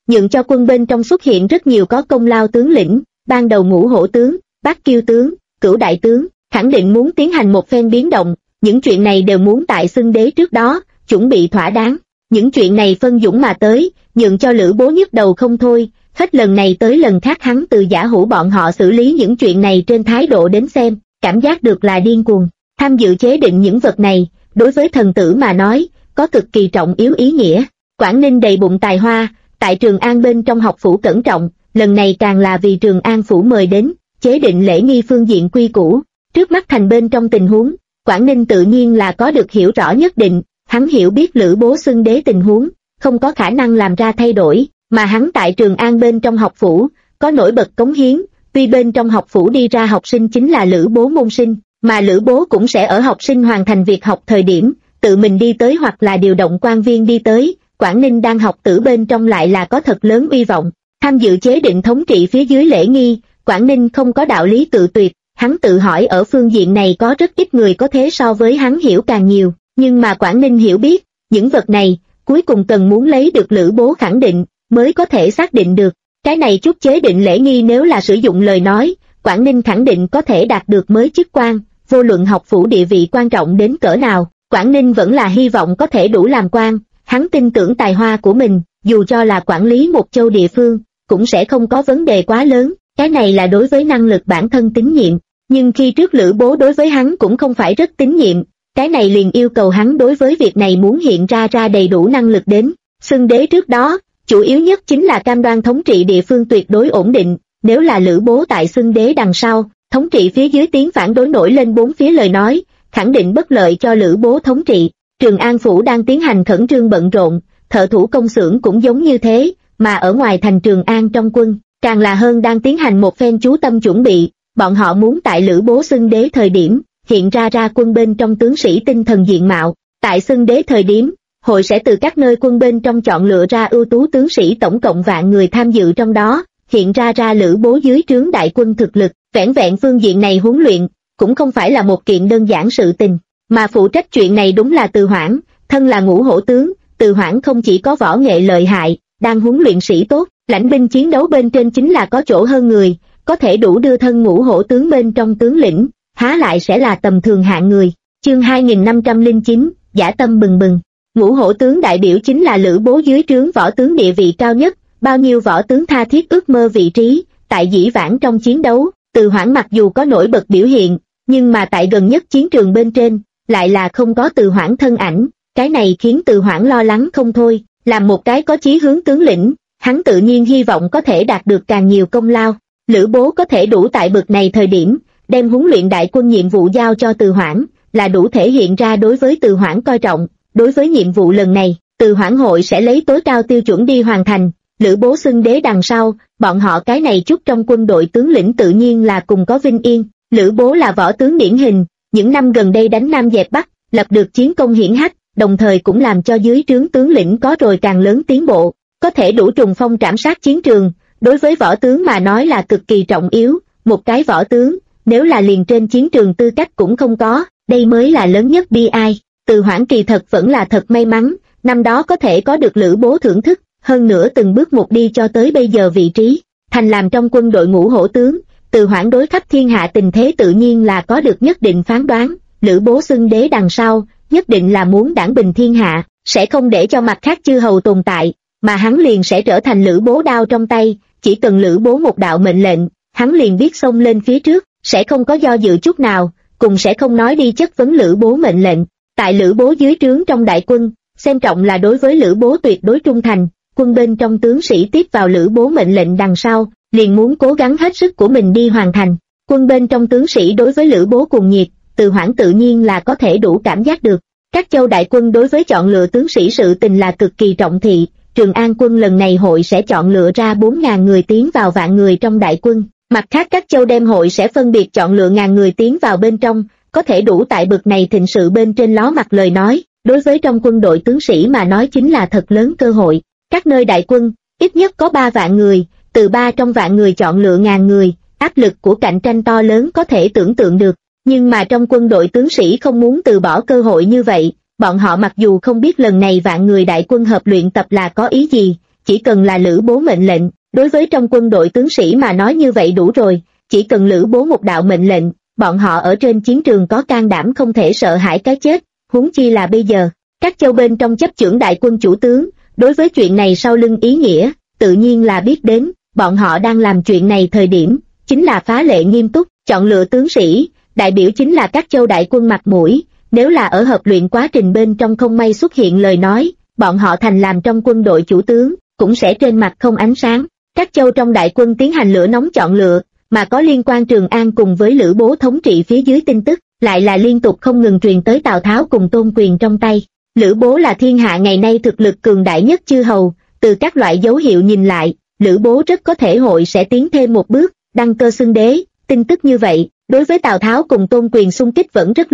nhượng cho quân bên trong xuất hiện rất nhiều có công lao tướng lĩnh, ban đầu Ngũ Hổ tướng, Bát Kiêu tướng, Cửu Đại tướng, khẳng định muốn tiến hành một phen biến động, những chuyện này đều muốn tại xưng đế trước đó, chuẩn bị thỏa đáng. Những chuyện này phân dũng mà tới, nhượng cho Lữ Bố nhức đầu không thôi, hết lần này tới lần khác hắn từ Giả Hữu bọn họ xử lý những chuyện này trên thái độ đến xem, cảm giác được là điên cuồng. Tham dự chế định những vật này, đối với thần tử mà nói, có cực kỳ trọng yếu ý nghĩa. Quảng Ninh đầy bụng tài hoa, tại Trường An bên trong học phủ cẩn trọng, lần này càng là vì Trường An phủ mời đến, chế định lễ nghi phương diện quy củ. Trước mắt thành bên trong tình huống, Quảng Ninh tự nhiên là có được hiểu rõ nhất định, hắn hiểu biết Lữ Bố xưng đế tình huống, không có khả năng làm ra thay đổi, mà hắn tại Trường An bên trong học phủ, có nổi bật cống hiến, tuy bên trong học phủ đi ra học sinh chính là Lữ Bố môn sinh, mà Lữ Bố cũng sẽ ở học sinh hoàn thành việc học thời điểm, tự mình đi tới hoặc là điều động quan viên đi tới, Quảng Ninh đang học tử bên trong lại là có thật lớn uy vọng. Tham dự chế định thống trị phía dưới lễ nghi, Quảng Ninh không có đạo lý tự tuyệt, hắn tự hỏi ở phương diện này có rất ít người có thế so với hắn hiểu càng nhiều, nhưng mà Quảng Ninh hiểu biết, những vật này, cuối cùng cần muốn lấy được Lữ Bố khẳng định, mới có thể xác định được. Cái này chút chế định lễ nghi nếu là sử dụng lời nói, Quảng Ninh khẳng định có thể đạt được mới chức quan, vô luận học phủ địa vị quan trọng đến cỡ nào, Quảng Ninh vẫn là hy vọng có thể đủ làm quan, hắn tin tưởng tài hoa của mình, dù cho là quản lý một châu địa phương, cũng sẽ không có vấn đề quá lớn, cái này là đối với năng lực bản thân tín nhiệm, nhưng khi trước Lữ Bố đối với hắn cũng không phải rất tín nhiệm, cái này liền yêu cầu hắn đối với việc này muốn hiện ra đầy đủ năng lực đến. Xưng đế trước đó, chủ yếu nhất chính là cam đoan thống trị địa phương tuyệt đối ổn định, nếu là Lữ Bố tại xưng đế đằng sau, thống trị phía dưới tiếng phản đối nổi lên bốn phía lời nói, khẳng định bất lợi cho Lữ Bố thống trị. Trường An phủ đang tiến hành khẩn trương bận rộn, thợ thủ công xưởng cũng giống như thế, mà ở ngoài thành Trường An trong quân, càng là hơn đang tiến hành một phen chú tâm chuẩn bị, bọn họ muốn tại Lữ Bố xưng đế thời điểm, hiện ra quân bên trong tướng sĩ tinh thần diện mạo, tại xưng đế thời điểm, hội sẽ từ các nơi quân bên trong chọn lựa ra ưu tú tướng sĩ tổng cộng vạn người tham dự trong đó, hiện ra Lữ Bố dưới trướng đại quân thực lực, vẻn vẹn phương diện này huấn luyện, cũng không phải là một kiện đơn giản sự tình, mà phụ trách chuyện này đúng là Từ Hoảng, thân là Ngũ Hổ tướng, Từ Hoảng không chỉ có võ nghệ lợi hại, đang huấn luyện sĩ tốt, lãnh binh chiến đấu bên trên chính là có chỗ hơn người, có thể đủ đưa thân Ngũ Hổ tướng bên trong tướng lĩnh, há lại sẽ là tầm thường hạng người. Chương 2509, Dã tâm bừng bừng. Ngũ Hổ tướng đại biểu chính là Lữ Bố dưới trướng võ tướng địa vị cao nhất, bao nhiêu võ tướng tha thiết ước mơ vị trí, tại dĩ vãng trong chiến đấu, Từ Hoảng mặc dù có nổi bật biểu hiện, nhưng mà tại gần nhất chiến trường bên trên, lại là không có Từ Hoảng thân ảnh, cái này khiến Từ Hoảng lo lắng không thôi, làm một cái có chí hướng tướng lĩnh, hắn tự nhiên hy vọng có thể đạt được càng nhiều công lao. Lữ Bố có thể đủ tại bực này thời điểm, đem huấn luyện đại quân nhiệm vụ giao cho Từ Hoảng, là đủ thể hiện ra đối với Từ Hoảng coi trọng, đối với nhiệm vụ lần này, Từ Hoảng hội sẽ lấy tối cao tiêu chuẩn đi hoàn thành. Lữ Bố xưng đế đằng sau, bọn họ cái này chút trong quân đội tướng lĩnh tự nhiên là cùng có vinh yên. Lữ Bố là võ tướng điển hình, những năm gần đây đánh Nam dẹp Bắc, lập được chiến công hiển hách, đồng thời cũng làm cho dưới trướng tướng lĩnh có rồi càng lớn tiến bộ, có thể đủ trùng phong trảm sát chiến trường, đối với võ tướng mà nói là cực kỳ trọng yếu. Một cái võ tướng, nếu là liền trên chiến trường tư cách cũng không có, đây mới là lớn nhất bi ai. Từ Hoảng kỳ thật vẫn là thật may mắn, năm đó có thể có được Lữ Bố thưởng thức, hơn nữa từng bước một đi cho tới bây giờ vị trí, thành làm trong quân đội Ngũ Hổ tướng. Từ Hoảng đối khắp thiên hạ tình thế tự nhiên là có được nhất định phán đoán, Lữ Bố xưng đế đằng sau, nhất định là muốn đảng bình thiên hạ, sẽ không để cho mặt khác chư hầu tồn tại, mà hắn liền sẽ trở thành Lữ Bố đao trong tay, chỉ cần Lữ Bố một đạo mệnh lệnh, hắn liền biết xông lên phía trước, sẽ không có do dự chút nào, cùng sẽ không nói đi chất vấn Lữ Bố mệnh lệnh. Tại Lữ Bố dưới trướng trong đại quân, xem trọng là đối với Lữ Bố tuyệt đối trung thành, quân bên trong tướng sĩ tiếp vào Lữ Bố mệnh lệnh đằng sau, liền muốn cố gắng hết sức của mình đi hoàn thành. Quân bên trong tướng sĩ đối với Lữ Bố cuồng nhiệt, Từ Hoảng tự nhiên là có thể đủ cảm giác được. Các châu đại quân đối với chọn lựa tướng sĩ sự tình là cực kỳ trọng thị, Trường An quân lần này hội sẽ chọn lựa ra 4.000 người tiến vào vạn người trong đại quân, mặt khác các châu đem hội sẽ phân biệt chọn lựa ngàn người tiến vào bên trong, có thể đủ tại bực này thịnh sự bên trên ló mặt lời nói, đối với trong quân đội tướng sĩ mà nói chính là thật lớn cơ hội. Các nơi đại quân, ít nhất có 3 vạn người, từ 3 trong vạn người chọn lựa ngàn người, áp lực của cạnh tranh to lớn có thể tưởng tượng được, nhưng mà trong quân đội tướng sĩ không muốn từ bỏ cơ hội như vậy, bọn họ mặc dù không biết lần này vạn người đại quân hợp luyện tập là có ý gì, chỉ cần là Lữ Bố mệnh lệnh, đối với trong quân đội tướng sĩ mà nói như vậy đủ rồi, chỉ cần Lữ Bố một đạo mệnh lệnh, bọn họ ở trên chiến trường có can đảm không thể sợ hãi cái chết, huống chi là bây giờ. Các châu bên trong chấp chưởng đại quân chủ tướng, đối với chuyện này sau lưng ý nghĩa, tự nhiên là biết đến, bọn họ đang làm chuyện này thời điểm, chính là phá lệ nghiêm túc, chọn lựa tướng sĩ, đại biểu chính là các châu đại quân mặt mũi, nếu là ở hợp luyện quá trình bên trong không may xuất hiện lời nói, bọn họ thành làm trong quân đội chủ tướng, cũng sẽ trên mặt không ánh sáng. Các châu trong đại quân tiến hành lửa nóng chọn lựa, mà có liên quan Trường An cùng với Lữ Bố thống trị phía dưới tin tức, lại là liên tục không ngừng truyền tới Tào Tháo cùng Tôn Quyền trong tay. Lữ Bố là thiên hạ ngày nay thực lực cường đại nhất chư hầu, từ các loại dấu hiệu nhìn lại, Lữ Bố rất có thể hội sẽ tiến thêm một bước, đăng cơ xưng đế. Tin tức như vậy, đối với Tào Tháo cùng Tôn Quyền xung kích vẫn rất